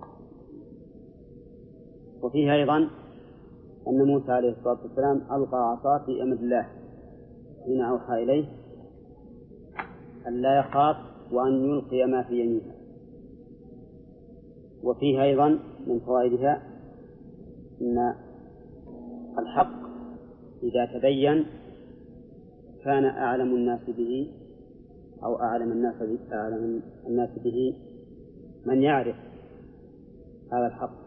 وفيه أيضا أن موسى عليه الصلاة والسلام ألقى عصاه في أمر الله حين أوحى إليه أن لا يخاف وأن يلقي ما في يمينه. وفيه أيضا من فوائدها أن الحق إذا تبين كان أعلم الناس به أو أعلم الناس به, أعلم الناس به من يعرف هذا الحق،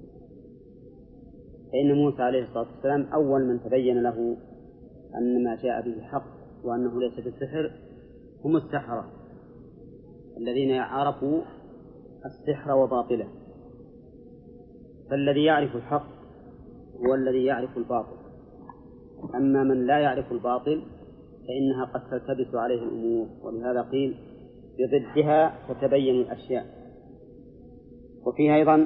فإن موسى عليه الصلاة والسلام أول من تبين له أن ما جاء به حق وأنه ليس بالسحر هم السحرة الذين عرفوا السحر وباطله. فالذي يعرف الحق هو الذي يعرف الباطل، أما من لا يعرف الباطل فإنها قد تلتبس عليه الأمور، ولهذا قيل بضدها تتبين الأشياء. وفيها أيضا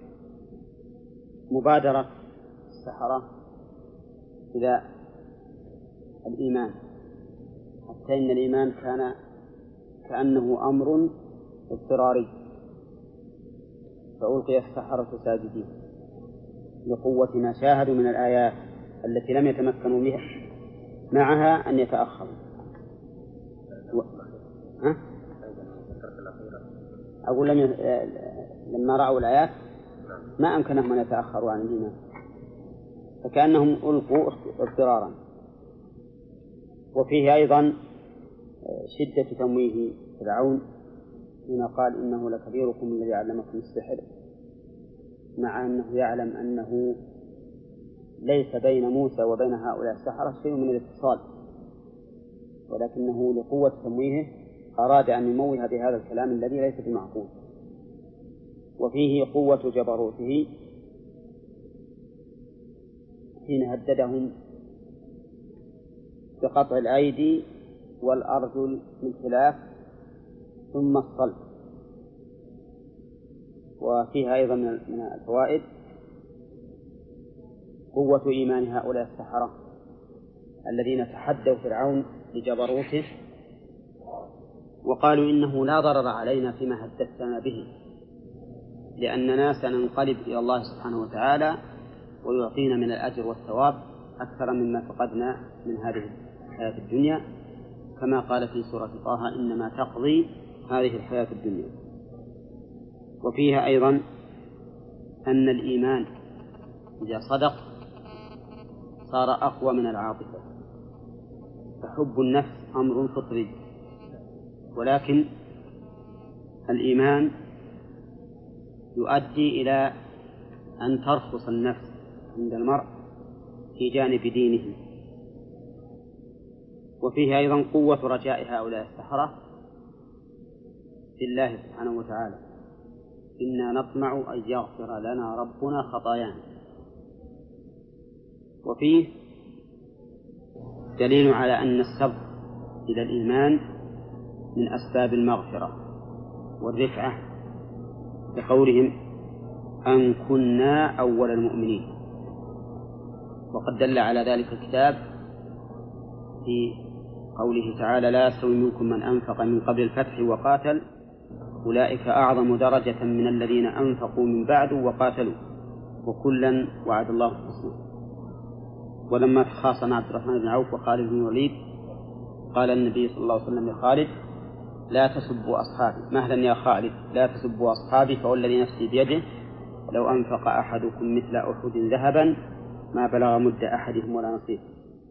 مبادرة السحرة إلى الإيمان، حتى إن الإيمان كان كأنه أمر اضطراري، فألقي السحرة ساجدين لقوة ما شاهدوا من الآيات التي لم يتمكنوا بها معها أن يتأخروا. و... ها؟ أقول لم ي... لما رأوا الآيات ما أمكنهم أن يتأخروا عن الإيمان، فكأنهم ألقوا اضطرارا. وفيه أيضا شدة تمويه فرعون حين قال إنه لكبيركم الذي علمكم السحر، مع أنه يعلم أنه ليس بين موسى وبين هؤلاء السحرة شيء من الاتصال، ولكنه لقوة تمويهه أراد أن يموه بهذا الكلام الذي ليس بمعقول. وفيه قوة جبروته حين هددهم بقطع الأيدي والأرجل من خلاف ثم الصلب. وفيها أيضا من الفوائد قوة إيمان هؤلاء السحرة الذين تحدوا فرعون لجبروته وقالوا إنه لا ضرر علينا فيما حدثتنا به، لأننا سننقلب إلى الله سبحانه وتعالى ويعطينا من الأجر والثواب أكثر مما فقدنا من هذه الحياة الدنيا، كما قال في سورة طه إنما تقضي هذه الحياة الدنيا. وفيها أيضا أن الإيمان إذا صدق صار أقوى من العاطفة، فحب النفس أمر فطري، ولكن الإيمان يؤدي إلى أن ترخص النفس عند المرء في جانب دينه. وفيه أيضا قوة رجاء هؤلاء السحرة في الله سبحانه وتعالى، إنا نطمع أن يغفر لنا ربنا خطايانا. وفيه دليل على أن السبق إلى الإيمان من أسباب المغفرة والرفعة، بقولهم أن كنا أول المؤمنين. وقد دل على ذلك الكتاب في قوله تعالى لا يستوي منكم من أنفق من قبل الفتح وقاتل أولئك أعظم درجة من الذين أنفقوا من بعد وقاتلوا وكلا وعد الله الحسنى. ولما تخاصم عبد الرحمن بن عوف وخالد بن الوليد قال النبي صلى الله عليه وسلم لخالد لا تسبوا أصحابي، مهلا يا خالد لا تسبوا أصحابي فوالذي نفسي بيده لو أنفق أحدكم مثل أحد ذهبا ما بلغ مد أحدهم ولا نصيب.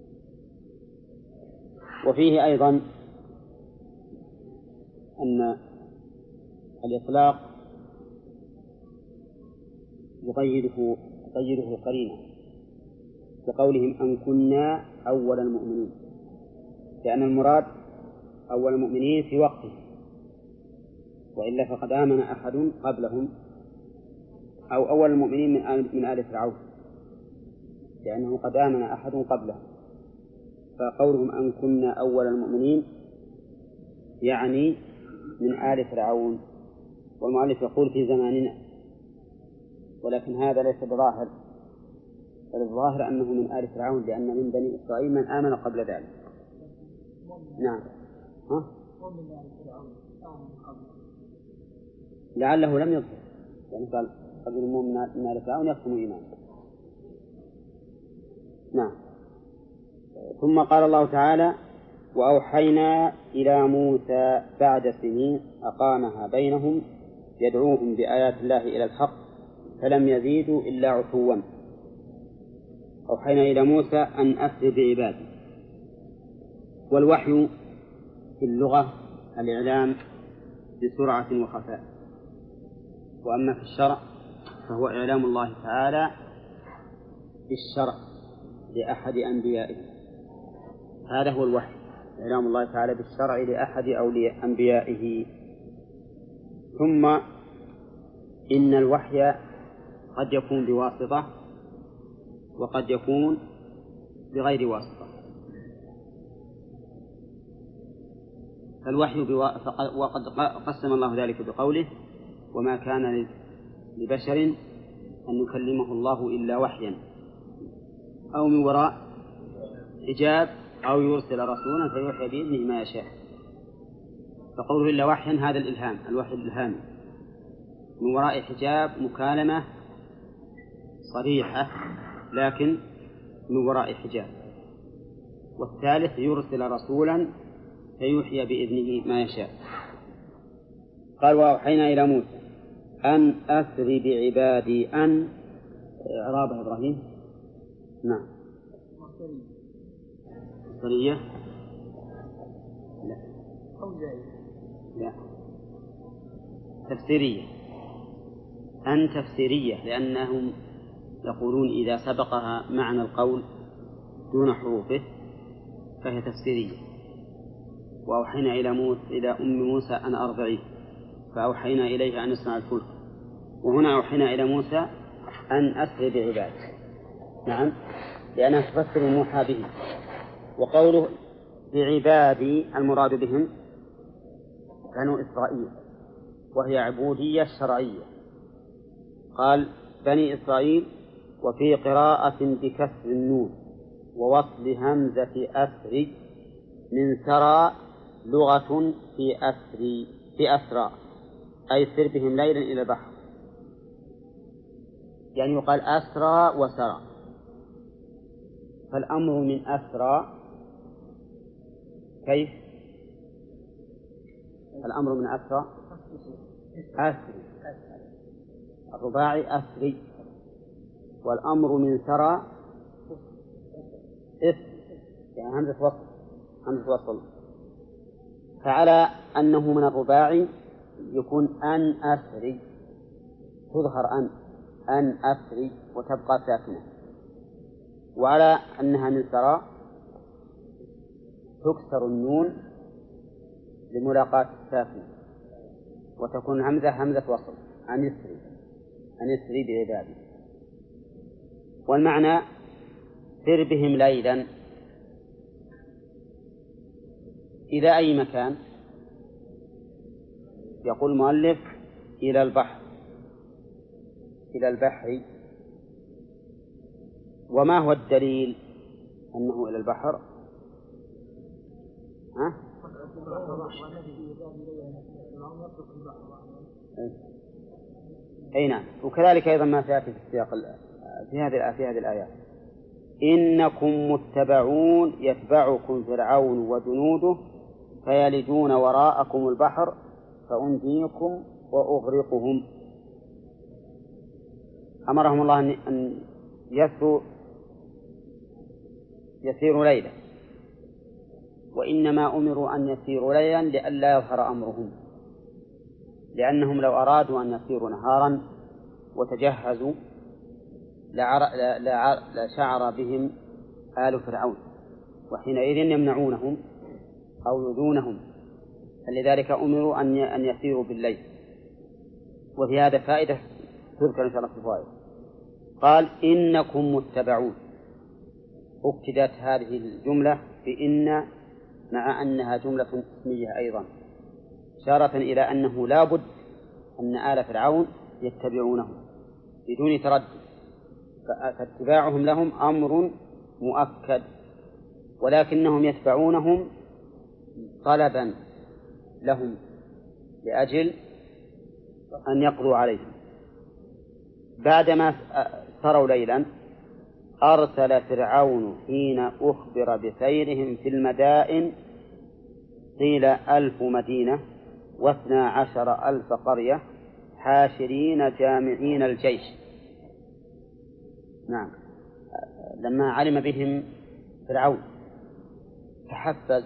وفيه أيضا أن الإطلاق يقيده يقيده القرينة بقولهم أن كنا أول المؤمنين، لأن المراد أول المؤمنين في وقته، وإلا فقد آمن أحد قبلهم، أو أول المؤمنين من آل, من آل فرعون، لأنه قد آمن أحد قبله. فقولهم أن كنا أول المؤمنين يعني من آل فرعون، والمؤلف يقول في زماننا، ولكن هذا ليس بظاهر، بل الظاهر أنه من آل فرعون، لأن من بني إسرائيل من آمن قبل ذلك. نعم. ها؟ لعله لم يظهر، يعني قال رجل مؤمن من آل فرعون يكتم إيمانه. نعم. ثم قال الله تعالى: وأوحينا إلى موسى بعد سنين أقامها بينهم يدعوهم بآيات الله إلى الحق فلم يزيدوا إلا عتوا. أوحينا إلى موسى أن أسر بعبادي. والوحي في اللغة الإعلام بسرعة وخفاء، وأما في الشرع فهو إعلام الله تعالى بالشرع لأحد أنبيائه. هذا هو الوحي، إعلام الله تعالى بالشرع لأحد أولياء أنبيائه. ثم إن الوحي قد يكون بواسطة وقد يكون بغير واسطة. فالوحي بوا... وقد قسم الله ذلك بقوله: وما كان لبشر أن يكلمه الله إلا وحيا أو من وراء حجاب أو يرسل رسولا فيوحي بإذنه ما يشاء. فقوله إلا وحيا هذا الإلهام، الوحي الإلهامي. من وراء حجاب مكالمة صريحة لكن من وراء حجاب. والثالث يرسل رسولا فيوحي بإذنه ما يشاء. قال: وأوحينا إلى موسى أن أسر بعبادي. أن إعرابها إبراهيم. نعم. مصدرية. لا. لا. تفسيرية. أن تفسيرية، لأنهم يقولون إذا سبقها معنى القول دون حروفه فهي تفسيرية. وأوحينا إلى موسى إلى أم موسى أن أرضعيه فأوحينا إليه أن يصنع الفلك. وهنا أوحينا إلى موسى أن أسر بعباده. نعم، لأنها تفسر الموحى به. وقوله بعبادي المراد بهم بنو إسرائيل، وهي عبودية شرعية. قال بني إسرائيل، وفي قراءة بكسر النون ووصل همزة أسر من سرى لغة في أسر في أسرى، أي سر بهم ليلا إلى البحر. يعني يقال أسرى وسرى. فالأمر من أسرى كيف؟ الأمر من أسرى أسري، الرباعي أسري. والأمر من سرى إسري، يعني همزة وصل، همزة وصل. فعلى أنه من الرباعي يكون أن أسري، تظهر أن أن أسري وتبقى ساكنة. وعلى أنها من سرى تكسر النون لملاقاة الساكنة وتكون همزة همزة وصل، أن يسري، أن يسري بعباده. والمعنى سر بهم ليلا إلى أي مكان؟ يقول المؤلف إلى البحر، إلى البحر. وما هو الدليل أنه إلى البحر؟ ها؟ أي نعم. وكذلك أيضا ما سيأتي في السياق في هذه في هذه الآيات: إنكم متبعون يتبعكم فرعون وجنوده فيلجون وراءكم البحر فأنجيكم وأغرقهم. أمرهم الله أن يسروا يسيروا ليلا، وإنما أمروا أن يسيروا ليلا لئلا يظهر أمرهم، لأنهم لو أرادوا أن يسيروا نهارا وتجهزوا لشعر بهم آل فرعون، وحينئذ يمنعونهم أو يؤذونهم. فلذلك أمروا أن يسيروا بالليل. وفي هذا فائدة تذكر إن شاء الله في الفوائد. قال إنكم متبعون، أكدت هذه الجملة بإن مع أنها جملة اسمية أيضا، إشارة إلى أنه لا بد أن آل فرعون يتبعونهم بدون تردد، فاتباعهم لهم أمر مؤكد، ولكنهم يتبعونهم طلبا لهم لأجل أن يقضوا عليهم. بعدما سروا ليلا أرسل فرعون حين أخبر بسيرهم في المدائن قيل ألف مدينة واثنى عشر ألف قرية حاشرين جامعين الجيش. نعم، لما علم بهم فرعون تحفز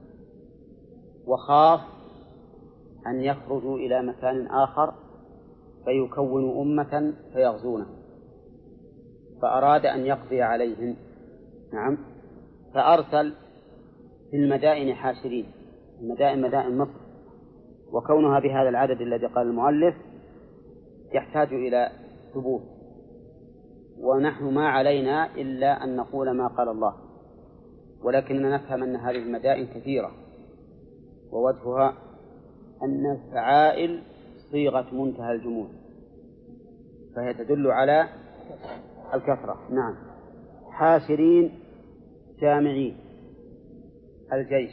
وخاف أن يخرجوا إلى مكان آخر فيكونوا أمة فيغزونه، فأراد أن يقضي عليهم. نعم، فأرسل في المدائن حاشرين. المدائن مدائن مصر، وكونها بهذا العدد الذي قال المؤلف يحتاج إلى ثبوت، ونحن ما علينا إلا أن نقول ما قال الله، ولكننا نفهم أن هذه المدائن كثيرة، ووجهها أن الفعائل صيغة منتهى الجموع، فهي تدل على الكثرة. نعم، حاشرين جامعين الجيش.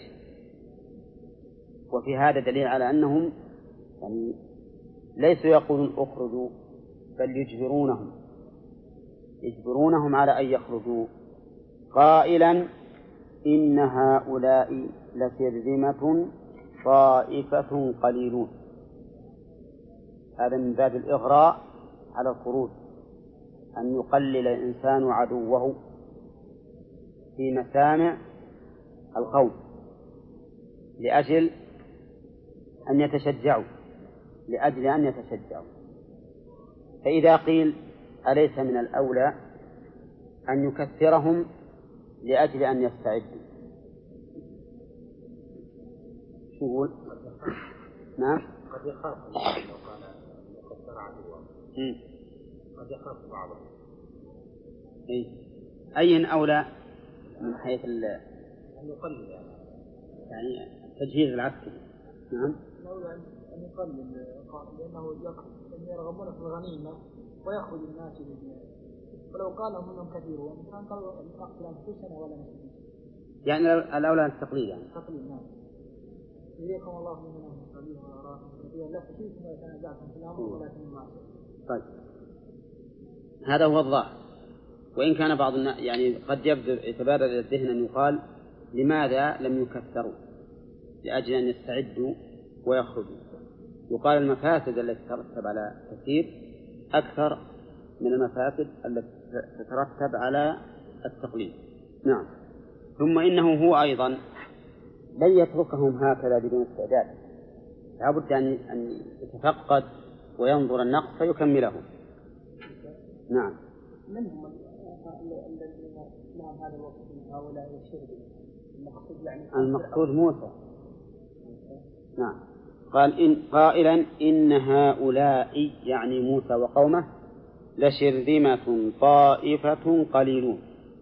وفي هذا دليل على أنهم يعني ليسوا يقولون اخرجوا، بل يجبرونهم يجبرونهم على أن يخرجوا، قائلا إن هؤلاء لشرذمة طائفة قليلون. هذا من باب الإغراء على الخروج، أن يقلل الإنسان عدوه في مسامع القوم لأجل أن يتشجعوا لأجل أن يتشجعوا. فإذا قيل أليس من الأولى أن يكثرهم لأجل أن يستعدوا؟ شو يقول؟ نعم، قد يخاف لو قال يكثر عدوه، قد يخاف بعضهم. أي أي أولى من حيث أن يقلل يعني التجهيز العسكري. نعم، الأولى أن يقلل لأنه يرغبون في الغنيمة ويأخذ الناس بالدنيا، ولو قال منهم كثيرون كان قالوا نقتل أنفسنا ولا نسلم. يعني الأولى التقليد، يعني تقليد. نعم، إليكم الله منهم قليلا وأراكم كثيرا لا تشركوا ما تنازعتم في الأمر ولكن المعصية. طيب، هذا هو الظاهر. وإن كان بعض الناس يعني قد يتبادر إلى الذهن أن يقال لماذا لم يكثروا لأجل أن يستعدوا ويخرجوا. يقال المفاسد التي تترتب على كثير أكثر من المفاسد التي تترتب على التقليد. نعم، ثم إنه هو أيضا لن يتركهم هكذا بدون استعداد، لابد أن يتفقد وينظر النقص فيكمله. نعم، منهم الذين لهم هذا الوصف من هؤلاء الشرذمة المقصود يعني المقصود موسى. نعم، قال إن قائلا إن هؤلاء يعني موسى وقومه لشرذمة طائفة قليلون.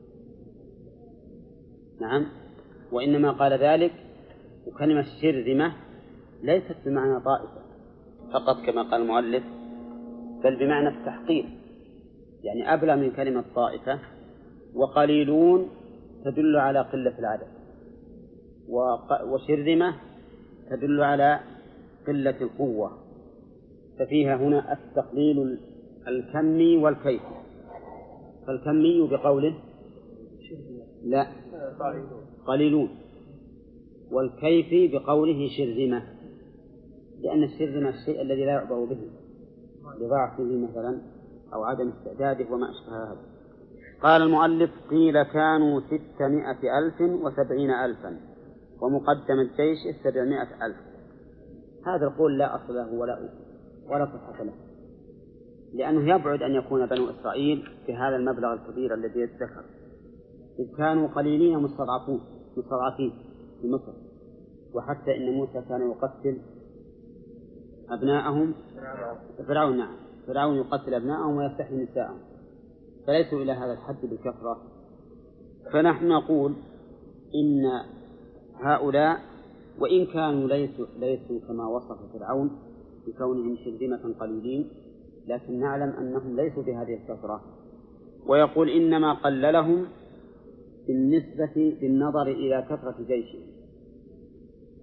نعم، وإنما قال ذلك، وكلمة شرذمة ليست بمعنى طائفة فقط كما قال المؤلف، بل بمعنى التحقير، يعني أبلغ من كلمة طائفة. وقليلون تدل على قلة العدد، وشرذمة تدل على قلة القوة، ففيها هنا التقليل الكمي والكيفي. فالكمي بقوله لا قليلون، والكيفي بقوله شرذمة، لأن الشرذمة الشيء الذي لا يعبأ به لضعفه مثلا أو عدم استعداده وما أشبه هذا. قال المؤلف قيل كانوا ستمائة ألف وسبعين ألفا ومقدم الجيش سبعمائة ألف. هذا القول لا أصل له ولا ولا صحة له، لأنه يبعد أن يكون بنو إسرائيل بهذا المبلغ الكبير الذي يذكر، إذ كانوا قليلين مستضعفون مستضعفين في مصر، وحتى إن موسى كان يقتل أبناءهم. فرعون نعم فرعون يقتل أبناءهم ويستحيي نساءهم، فليسوا إلى هذا الحد بالكثرة. فنحن نقول إن هؤلاء وإن كانوا ليسوا, ليسوا كما وصف فرعون بكونهم شرذمة قليلين، لكن نعلم أنهم ليسوا بهذه الكثرة. ويقول إنما قللهم بالنسبة بالنظر إلى كثرة جيشهم،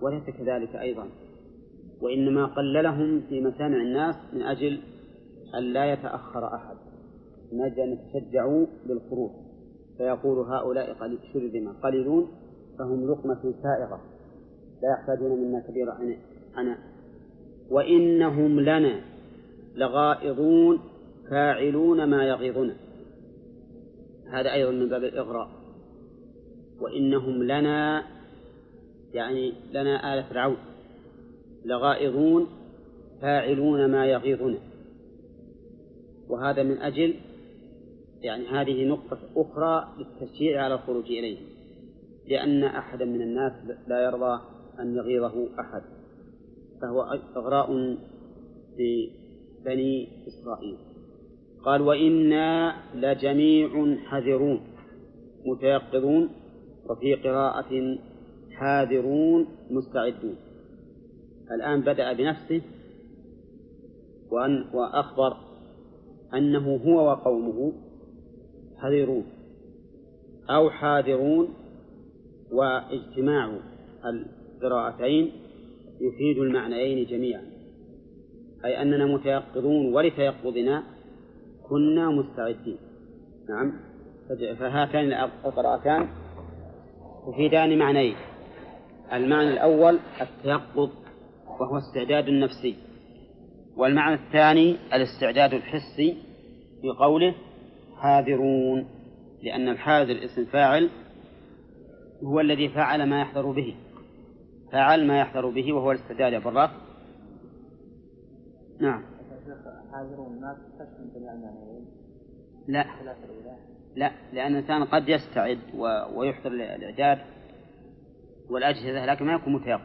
وليس كذلك أيضا، وإنما قللهم في مسامع الناس من أجل أن لا يتأخر أحد، من أجل أن يتشجعوا للخروج، فيقول هؤلاء قليل شرذمة قليلون فهم لقمة سائغة لا يحتاجون منا كبير عناء. وإنهم لنا لغائظون فاعلون ما يغيظنا، هذا أيضا من باب الإغراء. وإنهم لنا يعني لنا آل فرعون لغائظون فاعلون ما يغيظنا، وهذا من أجل يعني هذه نقطة أخرى للتشجيع على الخروج إليه، لأن أحدا من الناس لا يرضى أن يغيظه أحد، فهو إغراء ببني إسرائيل. قال وإنا لجميع حذرون متيقظون، وفي قراءة حاذرون مستعدون. الآن بدأ بنفسه وأن وأخبر أنه هو وقومه حذرون أو حاذرون، واجتماع القراءتين يفيد المعنيين جميعا، أي أننا متيقظون ولتيقظنا كنا مستعدين. نعم، فهاتان القراءتان تفيدان معنيين. المعنى الأول التيقظ وهو استعداد النفسي، والمعنى الثاني الاستعداد الحسي في قوله حاذرون، لأن الحاذر اسم فاعل هو الذي فعل ما يحذر به، فعل ما يحذر به وهو الاستعداد بالرفع. نعم. حاذرون ما تشمل جميع المعنيين؟ لا لا، لأن الإنسان قد يستعد ويحضر الإعداد والأجهزة لكن ما يكون متيقظ.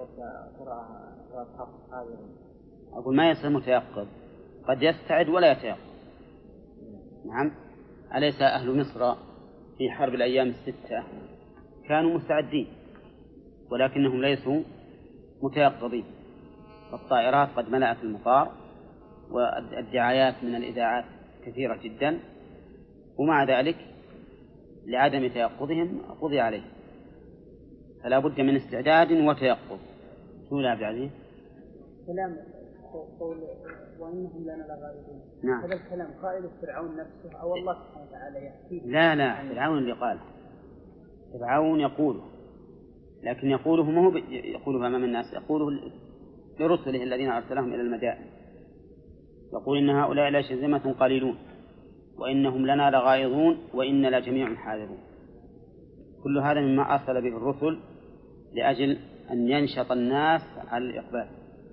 أقول ما يصير متيقظ، قد يستعد ولا يتيقظ. نعم. أليس أهل مصر في حرب الأيام الستة كانوا مستعدين ولكنهم ليسوا متيقظين؟ الطائرات قد ملأت المطار والدعايات من الإذاعات كثيرة جدا، ومع ذلك لعدم تيقظهم قضي عليه، فلا بد من استعداد وتيقظ. شو لا عبد العزيز؟ كلام قول وإنهم لنا لغائبون. نعم. هذا الكلام قائل فرعون نفسه أو الله سبحانه وتعالى يحكيه؟ لا لا، فرعون اللي قال، فرعون يقوله، لكن يقوله ما هو يقوله أمام الناس، يقوله لرسله الذين أرسلهم إلى المدائن، يقول إن هؤلاء لشرذمة قليلون وإنهم لنا لغائظون وإن لجميع حاذرون. كل هذا مما أرسل به الرسل لأجل أن ينشط الناس على الإقبال.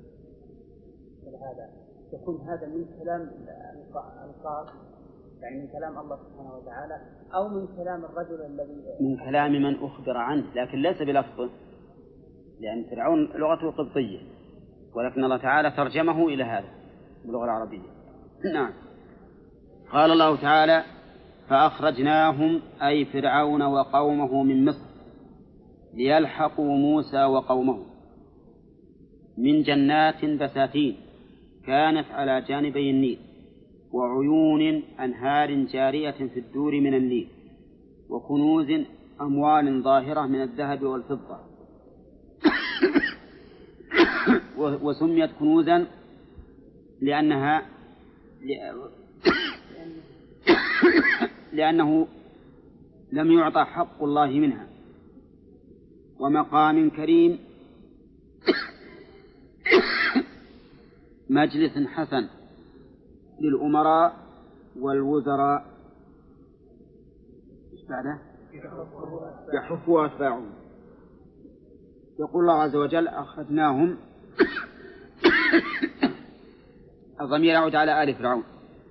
هذا يكون هذا من كلام القاص، يعني من كلام الله سبحانه وتعالى، أو من كلام الرجل الذي من كلام من أخبر عنه، لكن ليس بلفظه، لأن فرعون لغته قبطية، ولكن الله تعالى ترجمه إلى هذا باللغة العربية. نعم. قال الله تعالى فأخرجناهم أي فرعون وقومه من مصر ليلحقوا موسى وقومه من جنات بساتين كانت على جانبي النيل وعيون أنهار جارية في الدور من النيل وكنوز أموال ظاهرة من الذهب والفضة وسميت كنوزا لأنها لأنه لم يعطى حق الله منها، ومقام كريم مجلس حسن للأمراء والوزراء يحفوا أتباعهم. يقول الله عز وجل أخذناهم الضمير يعود على آل فرعون،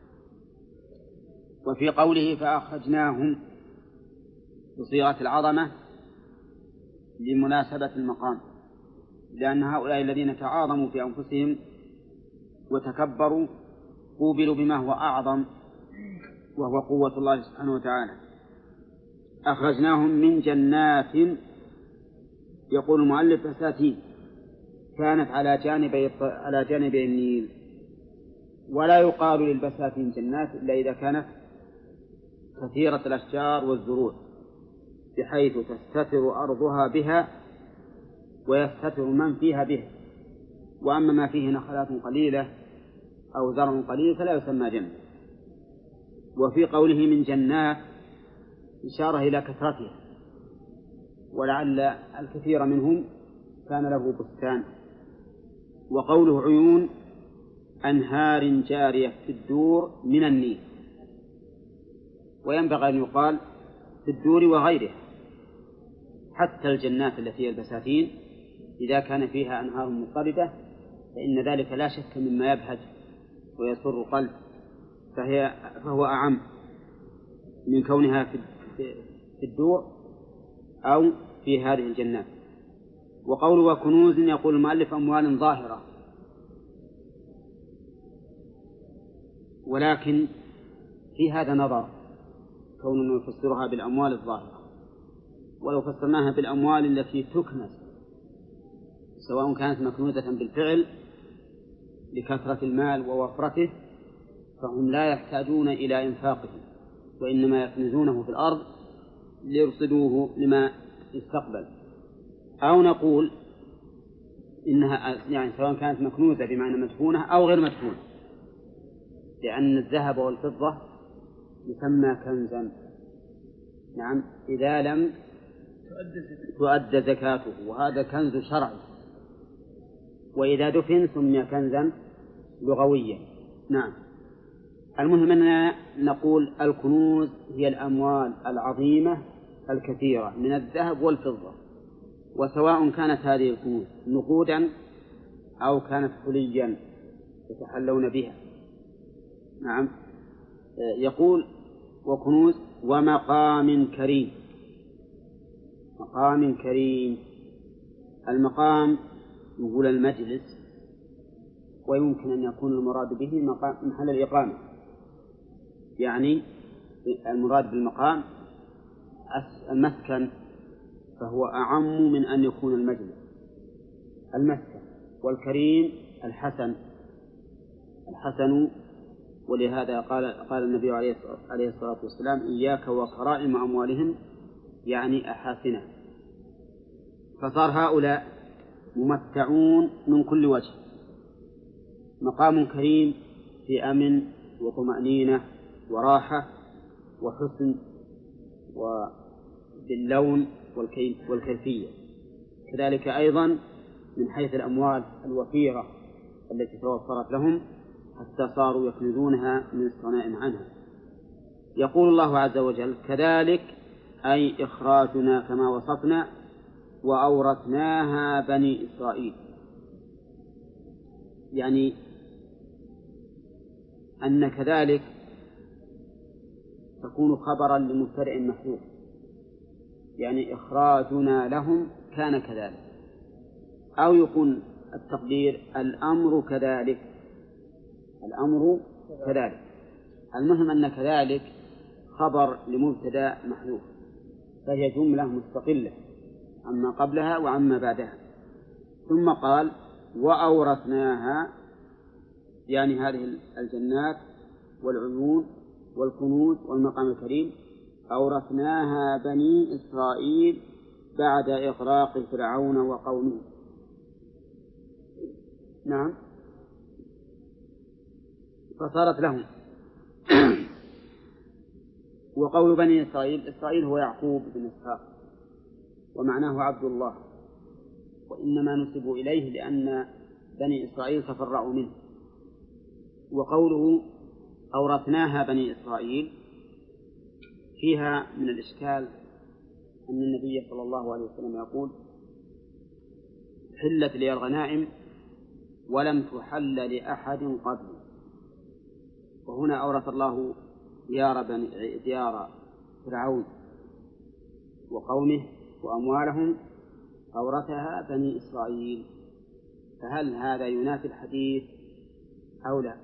وفي قوله فأخرجناهم بصيغة العظمة لمناسبة المقام، لأن هؤلاء الذين تعاظموا في أنفسهم وتكبروا قوبلوا بما هو أعظم وهو قوة الله سبحانه وتعالى. أخرجناهم من جنات، يقول المؤلف بساتين كانت على جانبي على جانبي النيل، ولا يقال للبساتين جنات إلا إذا كانت كثيرة الأشجار والزروع بحيث تستتر أرضها بها ويستتر من فيها به. وأما ما فيه نخلات قليلة أو زرع قليل فلا يسمى جنة. وفي قوله من جنات إشارة إلى كثرتها، ولعل الكثير منهم كان له بستان. وقوله عيون أنهار جارية في الدور من النيل، وينبغي أن يقال في الدور وغيرها، حتى الجنات التي هي البساتين إذا كان فيها أنهار مضطردة فإن ذلك لا شك مما يبهج ويسر القلب، فهي فهو أعم من كونها في الدور أو في هذه الجنات. وقول وكنوز يقول المؤلف أموال ظاهرة، ولكن في هذا نظر كوننا نفسرها بالأموال الظاهرة، ولو فسرناها بالأموال التي تكنز سواء كانت مكنوزة بالفعل لكثرة المال ووفرته فهم لا يحتاجون إلى إنفاقه، وإنما يكنزونه في الأرض ليرصدوه لما يستقبل. أو نقول إنها يعني سواء كانت مكنوزة بمعنى مدفونة أو غير مدفونة، لأن الذهب والفضة يسمى كنزا، نعم، إذا لم تؤدى زكاته، وهذا كنز شرعي. وإذا دفن سمي كنزا لغويا. نعم. المهم أننا نقول الكنوز هي الأموال العظيمة الكثيرة من الذهب والفضة، وسواء كانت هذه الكنوز نقودا أو كانت حليا يتحلون بها. نعم. يقول وكنوز ومقام كريم. مقام كريم، المقام يقول المجلس، ويمكن أن يكون المراد به مقام محل الإقامة، يعني المراد بالمقام المسكن، فهو أعم من أن يكون المجلس المسكن. والكريم الحسن الحسن ولهذا قال قال النبي عليه الصلاة والسلام إياك وكرائم أموالهم، يعني أحاسنه. فصار هؤلاء ممتعون من كل وجه، مقام كريم في أمن وطمأنينة وراحة وحسن وباللون والكيفية، كذلك أيضا من حيث الأموال الوفيرة التي توفرت لهم حتى صاروا يكنزونها من الصنائع عنها. يقول الله عز وجل كذلك أي إخراجنا كما وصفنا وأورثناها بني إسرائيل، يعني أن كذلك تكون خبرا لمبتدأ محذوف، يعني إخراجنا لهم كان كذلك، أو يكون التقدير الأمر كذلك الأمر كذلك. المهم أن كذلك خبر لمبتدأ محذوف، فهي جملة مستقلة عما قبلها وعما بعدها. ثم قال وأورثناها، يعني هذه الجنات والعيون والكنوز والمقام الكريم أورثناها بني إسرائيل بعد إغراق فرعون وقومه. نعم، فصارت لهم. وقول بني إسرائيل، إسرائيل هو يعقوب بن إسحاق ومعناه عبد الله، وإنما نسبوا إليه لأن بني إسرائيل تفرعوا منه. وقوله أورثناها بني إسرائيل فيها من الإشكال أن النبي صلى الله عليه وسلم يقول حلت لي الغنائم ولم تحل لأحد قبل، وهنا أورث الله ديار, بني ديار فرعون وقومه وأموالهم أورثها بني إسرائيل، فهل هذا ينافي الحديث أو لا؟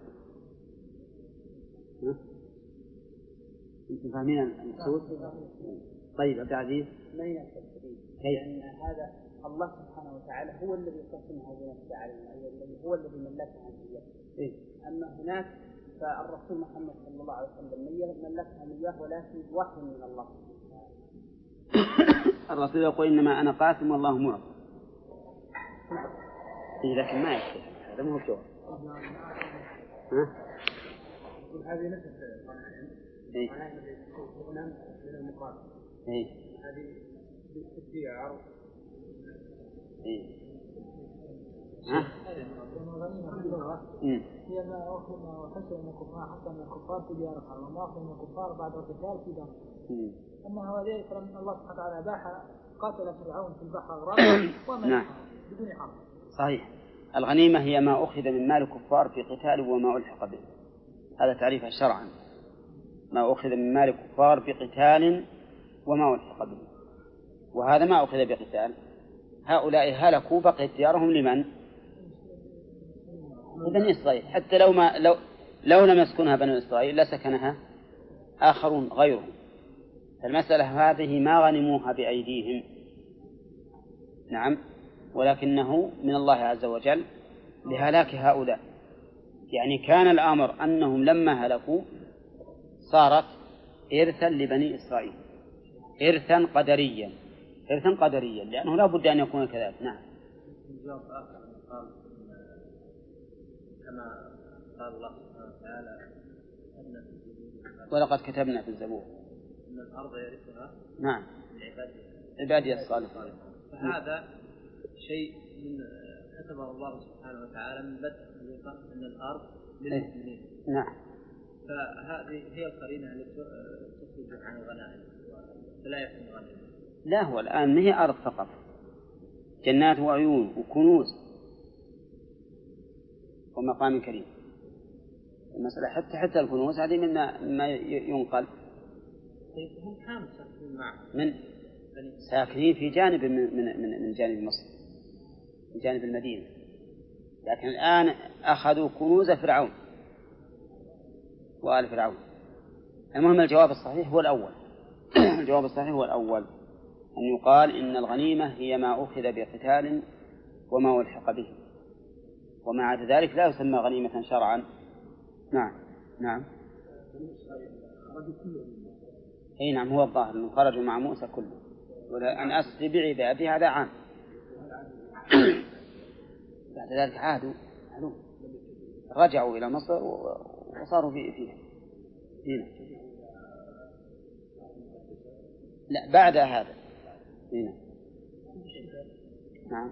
أنتم فاهمين المقصود؟ طيب عبد العزيز، ما ينافي الحديث، لأن هذا الله سبحانه وتعالى هو الذي قسمها بنفسه علينا، هو الذي ملكها إياه. أما هناك فالرسول محمد صلى الله عليه وسلم ملكها إياه، ولكن وحي من الله. الرسول يقول إنما أنا قاسم والله معطي، إيه لكن ما يكفي هذا مو جواب. ها؟ هذه نفس القناعين. إيه. قناعين من المقابل. إيه. هذه بالديار. إيه. ها؟ هي ما أخذ ما حصل من الكفار حتى من الكفار في ديار الحرب وما أخذ من الكفار بعد القتال في دار. أما هو ذلك لأن الله سبحانه وتعالى أباح قاتل فرعون في البحر غرقا وما نعم. بدون حرب. صحيح. الغنيمة هي ما أخذ من مال الكفار في قتال وما ألحق به. هذا تعريفها شرعا. ما أخذ من مال الكفار بقتال وما ألحق به. وهذا ما أخذ بقتال. هؤلاء هلكوا بقيت ديارهم لمن؟ لبني إسرائيل. حتى لو ما لو لو لم يسكنها بني إسرائيل لسكنها آخرون غيرهم. المسألة هذه ما غنموها بأيديهم. نعم. ولكنه من الله عز وجل لهلاك هؤلاء. يعني كان الأمر أنهم لما هلكوا صارت إرثا لبني إسرائيل، إرثا قدريا، إرثا قدريا، لأنه لا بد أن يكون كذلك. نعم. جواب آخر قال كما قال الله سبحانه وتعالى أن ولقد كتبنا في الزبور أن الأرض يرثها نعم عبادي الصالحين. فهذا شيء من كتبه الله سبحانه وتعالى من بدء خليقة أن الأرض للمؤمنين. نعم. فهذه هي القرينة التي تخرج عن الغنائم فلا يكون غنيمة. لا هو الآن ما هي أرض فقط، جنات وعيون وكنوز ومقام كريم. المسألة حتى حتى الكنوز هذه مما ما ينقل. طيب هم كانوا ساكنين معه من ساكنين في جانب من من من, من جانب مصر، من جانب المدينة، لكن الآن أخذوا كنوز فرعون وآل فرعون. المهم الجواب الصحيح هو الأول. الجواب الصحيح هو الأول، أن يقال إن الغنيمة هي ما أخذ بقتال وما ألحق به، وما عدا ذلك لا يسمى غنيمة شرعا. نعم. نعم. أي نعم هو الظاهر أنه خرجوا مع موسى كله، وأن أسري بعبادي هذا عام. بعد ذلك عادوا رجعوا إلى مصر وصاروا في فيها هنا. لا بعد هذا هنا. نعم.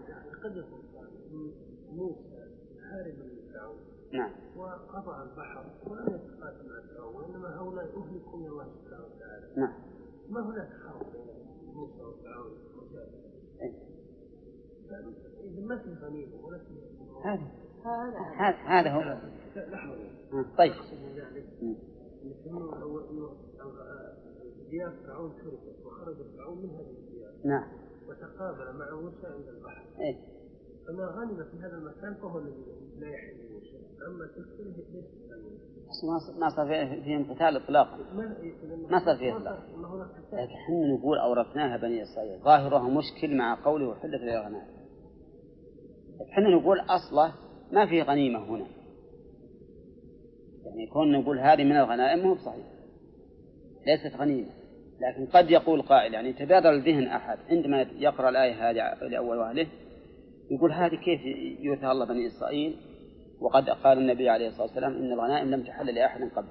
موسى حارب فرعون نعم وقطع البحر ولم يتقاتل مع فرعون، وإنما هؤلاء أهلكوا من الله سبحانه وتعالى. نعم. ما هناك حرب بين موسى وفرعون وجابر. إذا ما في غنيمة ولا في هذا هذا هذا هو. طيب. ديار فرعون تركت وخرج فرعون من هذه الديار. نعم. وتقابل مع موسى عند البحر. إيه. فما غنم في هذا المكان فهو الذي لا يحل موسى، أما تلك ليس غنيمة. ما صار فيهم قتال إطلاقا. ما صار فيه إطلاق. لكن حنا نقول أورثناها بني إسرائيل، ظاهرها مشكل مع قوله وحلت للغنائم. حنا نقول أصله ما فيه غنيمة هنا، يعني كون نقول هذه من الغنائم مو صحيح، ليست غنيمة. لكن قد يقول قائل، يعني تبادر الذهن أحد عندما يقرأ الآية هذه لأول وهله يقول هذه كيف يورثها الله بني إسرائيل وقد قال النبي عليه الصلاة والسلام إن الغنائم لم تحل لأحد قبل.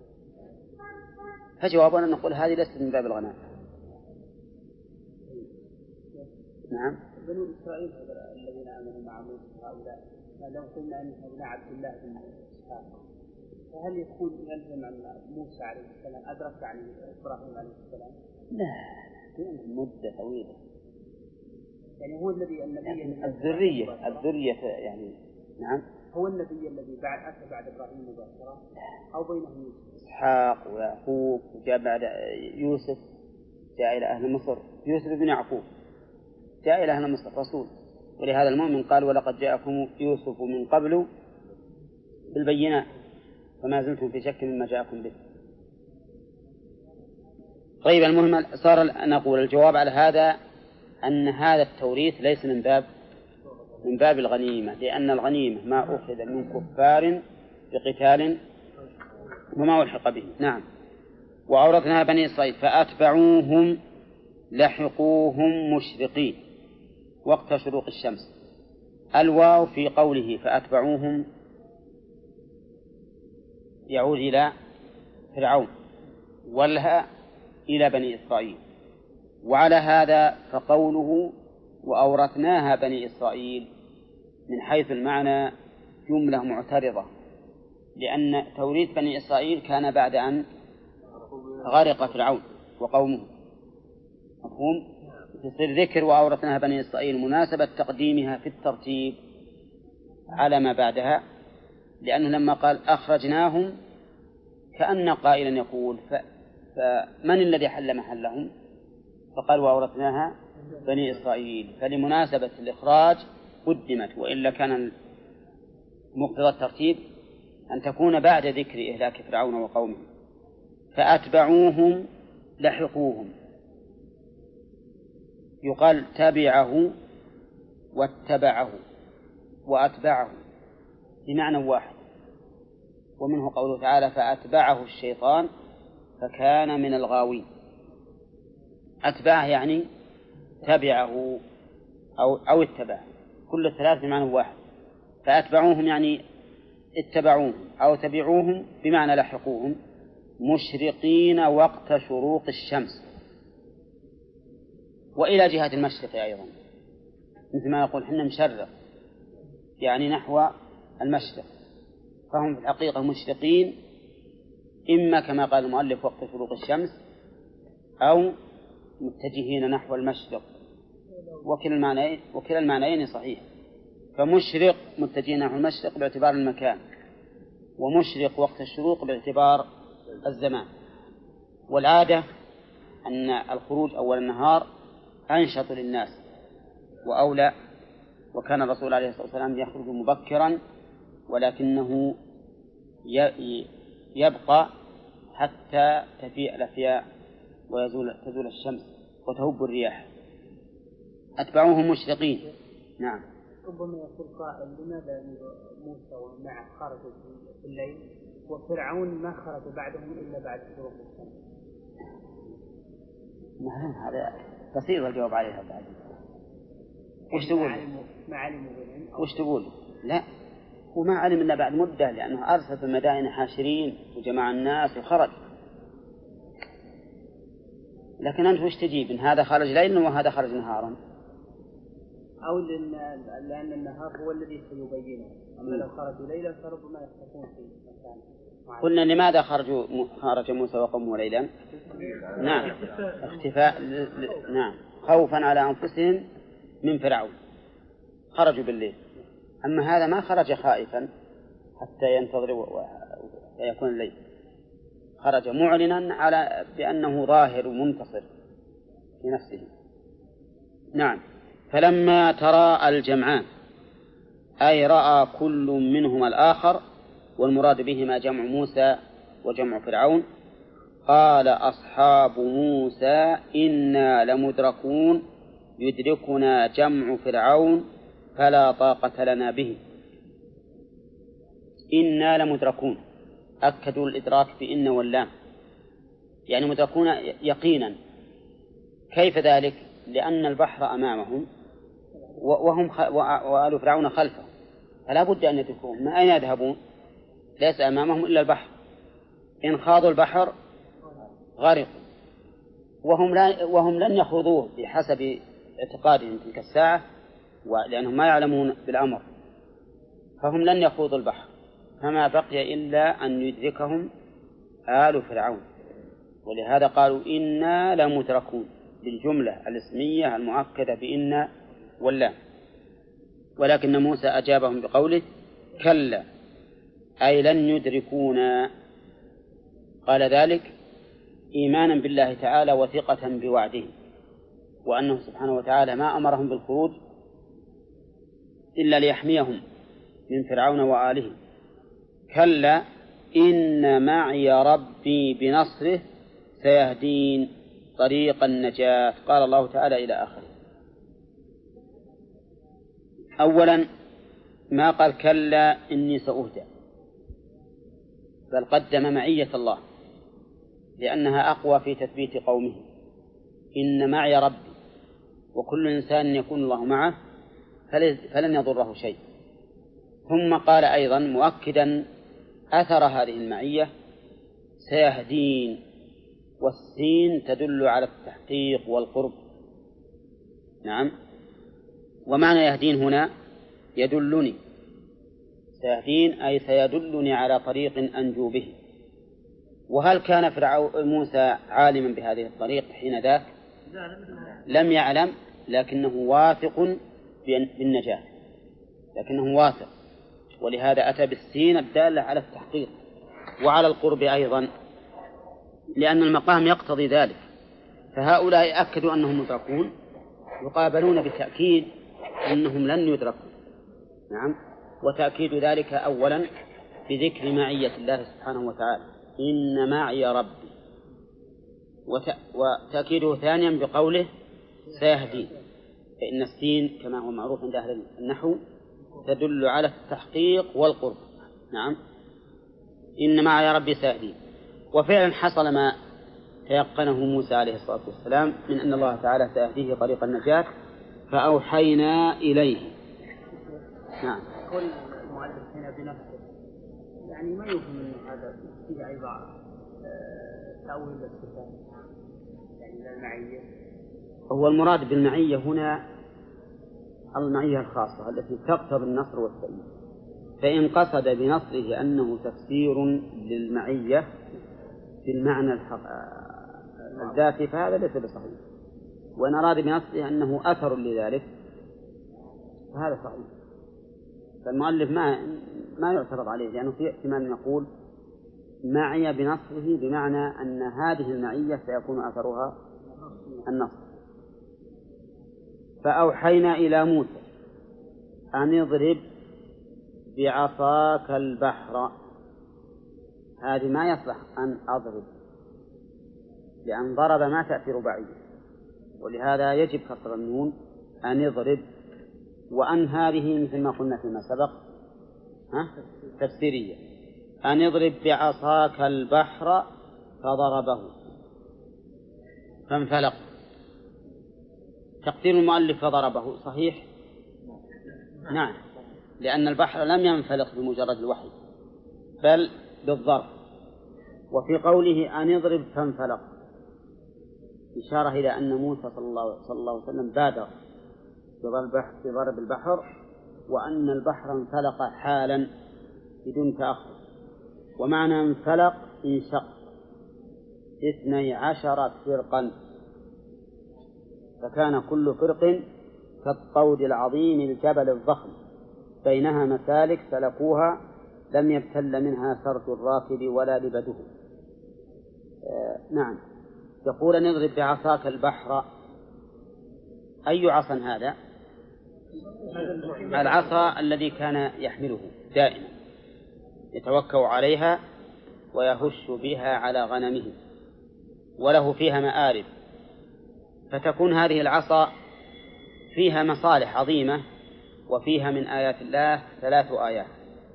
فجوابنا نقول هذه ليست من باب الغنائم. نعم. بنو إسرائيل الذين آمنوا مع موسى هؤلاء لو قلنا أن هؤلاء عبد الله بن إسحاق، فهل يكون يلزم أن موسى عليه السلام أدرك عن إبراهيم عليه السلام؟ لا مدة طويلة، يعني هو الذي النبي الذرية الذرية يعني. نعم. هو النبي الذي بعد أتى بعد إبراهيم مباشرة أو بينهم يوسف؟ إسحاق ويعقوب، وجاء بعد يوسف جاء إلى أهل مصر، يوسف بن يعقوب جاء إلى أهل مصر رسول. ولهذا المؤمن قال ولقد جاءكم يوسف من قبل بالبينات فما زلتم في شك مما جاءكم به. طيب المهم صار نقول الجواب على هذا أن هذا التوريث ليس من باب من باب الغنيمة، لأن الغنيمة ما أخذ من كفار بقتال وما ألحق به. نعم. وأورثنا بني إسرائيل فأتبعوهم لحقوهم مشرقين وقت شروق الشمس. الواو في قوله فأتبعوهم يعود إلى فرعون، والهاء إلى بني إسرائيل. وعلى هذا فقوله وأورثناها بني إسرائيل من حيث المعنى جملة معترضة، لأن توريث بني إسرائيل كان بعد أن غرق فرعون وقومه. مفهوم؟ تصير ذكر وأورثناها بني إسرائيل مناسبة تقديمها في الترتيب على ما بعدها، لأنه لما قال أخرجناهم كأن قائلا يقول فمن الذي حل محلهم؟ فقال وأورثناها بني إسرائيل، فلمناسبة الإخراج قدمت، وإلا كان مقتضى الترتيب أن تكون بعد ذكر إهلاك فرعون وقومه. فأتبعوهم لحقوهم، يقال تبعه واتبعه وأتبعه بمعنى واحد، ومنه قوله تعالى فأتبعه الشيطان فكان من الغاوين. أتبعه يعني تبعه أو, أو اتبعه، كل الثلاث بمعنى واحد. فأتبعوهم يعني اتبعوهم أو تبعوهم بمعنى لحقوهم مشرقين وقت شروق الشمس، وإلى جهة المشرق أيضا، مثل ما نقول حنا مشرق يعني نحو المشرق، فهم في الحقيقة مشرقين إما كما قال المؤلف وقت شروق الشمس أو متجهين نحو المشرق، وكلا المعنيين وكلا المعنيين صحيح. فمشرق متجهين نحو المشرق باعتبار المكان، ومشرق وقت الشروق باعتبار الزمان. والعادة أن الخروج أول النهار أنشط للناس وأولى، وكان الرسول عليه الصلاة والسلام يخرج مبكرا، ولكنه يبقى حتى تفيء الأفياء ويزول تزول الشمس وتهب الرياح. أتبعوهم مشرقين. نعم. ربما يقول قائل لماذا موسى ومعه خرجوا في الليل وفرعون ما خرج بعدهم إلا بعد شروق الشمس؟ نعم هذا بسيط الجواب عليها بعد. وش تقول؟ ما علموا وش تقول؟ لا، وما علم إلا بعد مدة، لأنه أرسل في المدائن حاشرين وجمع الناس وخرج. لكن أنت وش تجيب؟ إن هذا خرج ليلا وهذا خرج نهارا، أو لأن النهار هو الذي سيبينه، أما لو خرجوا ليلا فربما يختفون في مكان. قلنا لماذا خرجوا خرج موسى وقومه ليلا؟ نعم اختفاء ل... ل... نعم خوفا على أنفسهم من فرعون خرجوا بالليل. أما هذا ما خرج خائفا حتى ينتظر ويكون الليل، خرج معلنا على بأنه ظاهر ومنتصر في نفسه. نعم. فلما تراءى الجمعان أي رأى كل منهما الآخر، والمراد بهما جمع موسى وجمع فرعون، قال أصحاب موسى إنا لمدركون يدركنا جمع فرعون فلا طاقة لنا به. إنا لمدركون، أكدوا الإدراك بإن واللام، يعني مدركون يقينا. كيف ذلك؟ لأن البحر أمامهم وهم وآل فرعون خلفهم، فلا بد أن يدركون. ما أين يذهبون؟ ليس أمامهم إلا البحر، إن خاضوا البحر غرقوا، وهم, لا وهم لن يخوضوه بحسب اعتقادهم تلك الساعة، لأنهم ما يعلمون بالأمر، فهم لن يخوضوا البحر، فما بقي إلا أن يدركهم آل فرعون. ولهذا قالوا إنا لمدركون بالجملة الاسمية المؤكدة بإن واللام. ولكن موسى أجابهم بقوله كلا أي لن يدركونا. قال ذلك إيمانا بالله تعالى وثقة بوعده، وأنه سبحانه وتعالى ما أمرهم بالخروج إلا ليحميهم من فرعون وآله. كلا إن معي ربي بنصره سيهدين طريق النجاة. قال الله تعالى إلى آخره. أولا ما قال كلا إني سأهدى، بل قدم معية الله لأنها أقوى في تثبيت قومه. إن معي ربي، وكل إنسان يكون الله معه فلن يضره شيء. ثم قال أيضا مؤكدا أثر هذه المعية: سيهدين، والسين تدل على التحقيق والقرب. نعم. ومعنى يهدين هنا يدلني، سيهدين أي سيدلني على طريق أنجو به. وهل كان فرعون موسى عالما بهذه الطريق حين ذاك؟ لم يعلم، لكنه واثق بالنجاة، لكنه واثق، ولهذا أتى بالسين الدالة على التحقيق وعلى القرب أيضا، لأن المقام يقتضي ذلك. فهؤلاء أكدوا أنهم مدركون، يقابلون بتأكيد أنهم لن يدركوا. نعم. وتأكيد ذلك أولا بذكر معية الله سبحانه وتعالى: إن معي ربي. وتأكيده ثانيا بقوله: سيهدين، فإن السين كما هو معروف عند أهل النحو تدل على التحقيق والقرب. نعم. إن معي ربي سيهدين. وفعلا حصل ما تيقنه موسى عليه الصلاة والسلام من أن الله تعالى سيهديه طريق النجاة، فأوحينا إليه. نعم. قول المؤلف هنا بنفسه، يعني ما يفهم من هذا فيه أيضا تأويل الصفات، يعني المعية. هو المراد بالمعية هنا المعية الخاصة التي تقتضي النصر والتأييد. فإن قصد بنصره أنه تفسير للمعية بالمعنى الذاتي فهذا ليس بصحيح، وإن أراد بنصره أنه أثر لذلك فهذا صحيح. فالمؤلف ما ما يعترض عليه، لأنه في احتمال يقول معية بنصره بمعنى أن هذه المعية سيكون أثرها النصر. فأوحينا إلى موسى أن اضرب بعصاك البحر. هذه ما يصلح أن أضرب، لأن ضرب ما تأتي رباعية، ولهذا يجب كسر النون أن اضرب. وأن هذه مثل ما قلنا فيما سبق ها تفسيرية: أن اضرب بعصاك البحر فضربه فانفلق. تقدير المؤلف فضربه صحيح؟ نعم، لأن البحر لم ينفلق بمجرد الوحي بل بالضرب. وفي قوله أن اضرب فانفلق إشارة إلى أن موسى صلى الله, صلى الله عليه وسلم بادر في ضرب البحر، وأن البحر انفلق حالا بدون تأخر. ومعنى انفلق انشق اثني عشر فرقا، فكان كل فرق كالطود العظيم الجبل الضخم بينها مسالك سلكوها لم يبتل منها سرت الراكب ولا لبده. آه نعم. يقول نضرب بعصاك البحر. أي عصا هذا؟ العصا الذي كان يحمله دائما يتوكأ عليها ويهش بها على غنمه، وله فيها مآرب، فتكون هذه العصا فيها مصالح عظيمة، وفيها من آيات الله ثلاث آيات.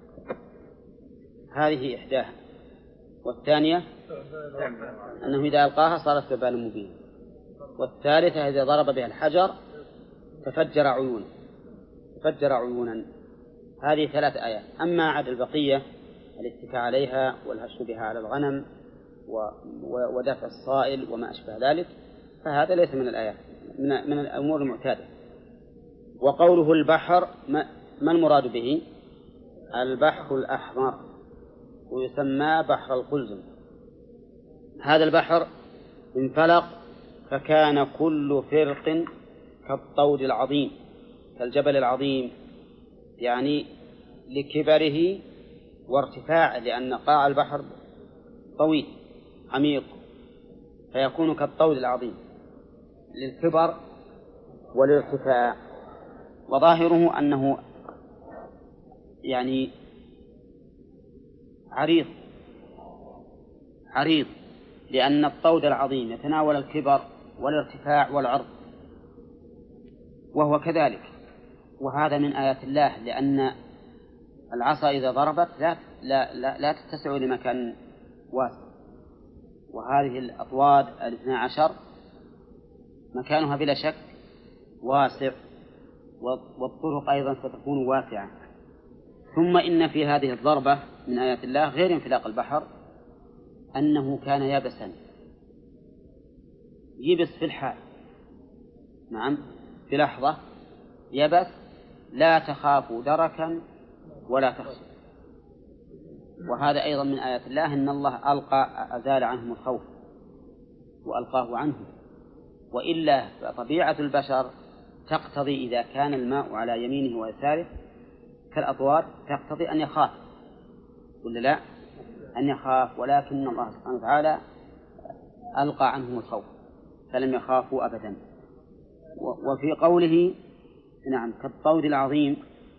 هذه إحداها، والثانية أنه إذا ألقاها صارت ثعبانا مبينا، والثالثة إذا ضرب بها الحجر تفجر عيونا تفجر عيونا. هذه ثلاث آيات. أما عد البقية الاتكاء عليها والهش بها على الغنم ودفع الصائل وما أشبه ذلك فهذا ليس من الآيات، من الأمور المعتادة. وقوله البحر ما المراد به؟ البحر الأحمر، ويسمى بحر القلزم. هذا البحر انفلق فكان كل فرق كالطود العظيم كالجبل العظيم، يعني لكبره وارتفاعه، لأن قاع البحر طويل عميق، فيكون كالطود العظيم للكبر والارتفاع. وظاهره أنه يعني عريض عريض لأن الطود العظيم يتناول الكبر والارتفاع والعرض، وهو كذلك. وهذا من آيات الله، لأن العصا إذا ضربت لا, لا, لا, لا تتسع لمكان واسع، وهذه الأطواد الاثنى عشر مكانها بلا شك واسع، والطرق أيضا ستكون واسعة. ثم إن في هذه الضربة من آيات الله غير انفلاق البحر أنه كان يبسا، يبس في الحال، نعم في لحظة يبس، لا تخاف دركا ولا تخشى. وهذا أيضا من آيات الله أن الله ألقى أزال عنهم الخوف وألقاه عنهم، وإلا فطبيعة البشر تقتضي إذا كان الماء على يمينه ويساره كالأطوار تقتضي أن يخاف ولا لا؟ أن يخاف، ولكن الله سبحانه وتعالى ألقى عنهم الخوف فلم يخافوا أبدا. وفي قوله نعم كالطود العظيم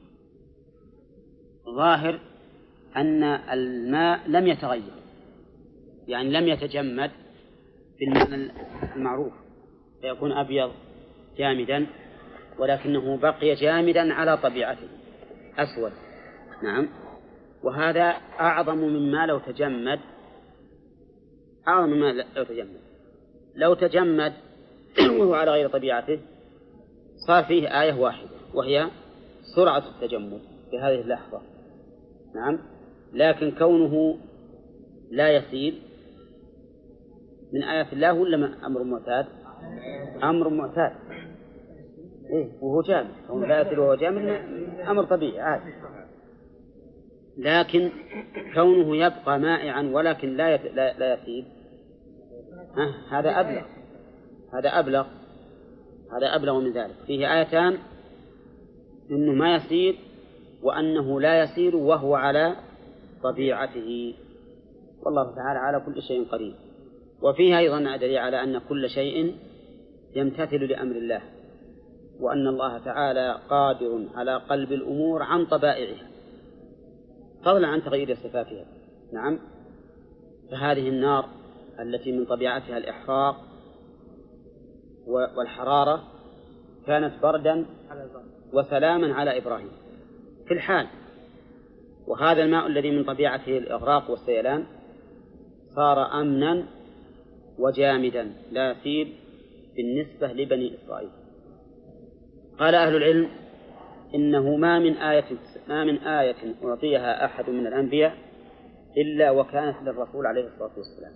ظاهر أن الماء لم يتغير، يعني لم يتجمد بالمعنى المعروف فيكون أبيض جامدا، ولكنه بقي جامدا على طبيعته أسود. نعم، وهذا أعظم مما لو تجمد، أعظم مما لو تجمد لو تجمد وهو على غير طبيعته صار فيه آية واحدة وهي سرعة التجمد في هذه اللحظة. نعم، لكن كونه لا يسيل من آيات الله ولا أمر معتاد؟ أمر معتاد، إيه وهو جامد، كونه لا يسيل وهو جامد أمر طبيعي عادي. لكن كونه يبقى مائعا ولكن لا يت... لا, لا يسيل، ها هذا أبلغ، هذا أبلغ هذا أبلغ من ذلك. فيه آيتان إنه ما يسير وأنه لا يسير وهو على طبيعته، والله تعالى على كل شيء قدير. وفيه أيضا دليل على أن كل شيء يمتثل لأمر الله، وأن الله تعالى قادر على قلب الأمور عن طبائعها فضلا عن تغيير صفاتها. نعم، فهذه النار التي من طبيعتها الإحراق والحرارة كانت بردا وسلاما على إبراهيم في الحال، وهذا الماء الذي من طبيعته الإغراق والسيلان صار أمنا وجامدا لا يسيل بالنسبة لبني إسرائيل. قال أهل العلم إنه ما من آية ما من آية أعطيها أحد من الأنبياء إلا وكانت للرسول عليه الصلاة والسلام،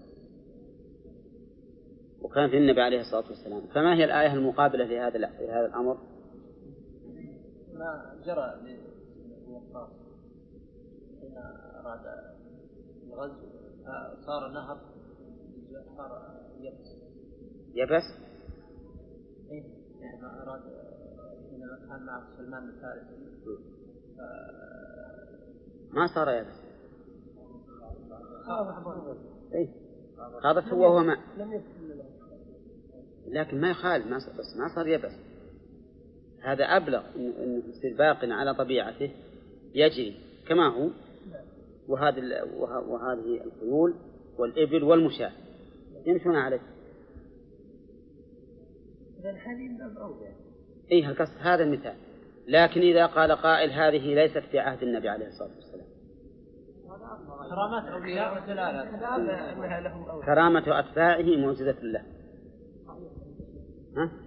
وكانت للنبي عليه الصلاة والسلام. فما هي الآية المقابلة لهذا لهذا الأمر؟ ما جرى للوقاص حين أراد الغزو صار نهر صار يبس يبس إيه يعني أراد حين كان مع سلمان الفارسي ما صار يبس، إيه خاضت هو وهو ماء، لكن ما يخالف ما بس ما صار يبس. هذا أبلغ إنه يصير باق على طبيعته يجري كما هو، وهذه وهذه الخيول والإبل والمشاة يمشون عليه. إيه القصد هذا المثال. لكن إذا قال قائل هذه ليست في عهد النبي عليه الصلاة والسلام، كرامات أولياء ودلالات كرامة أتباعه معجزة له، ها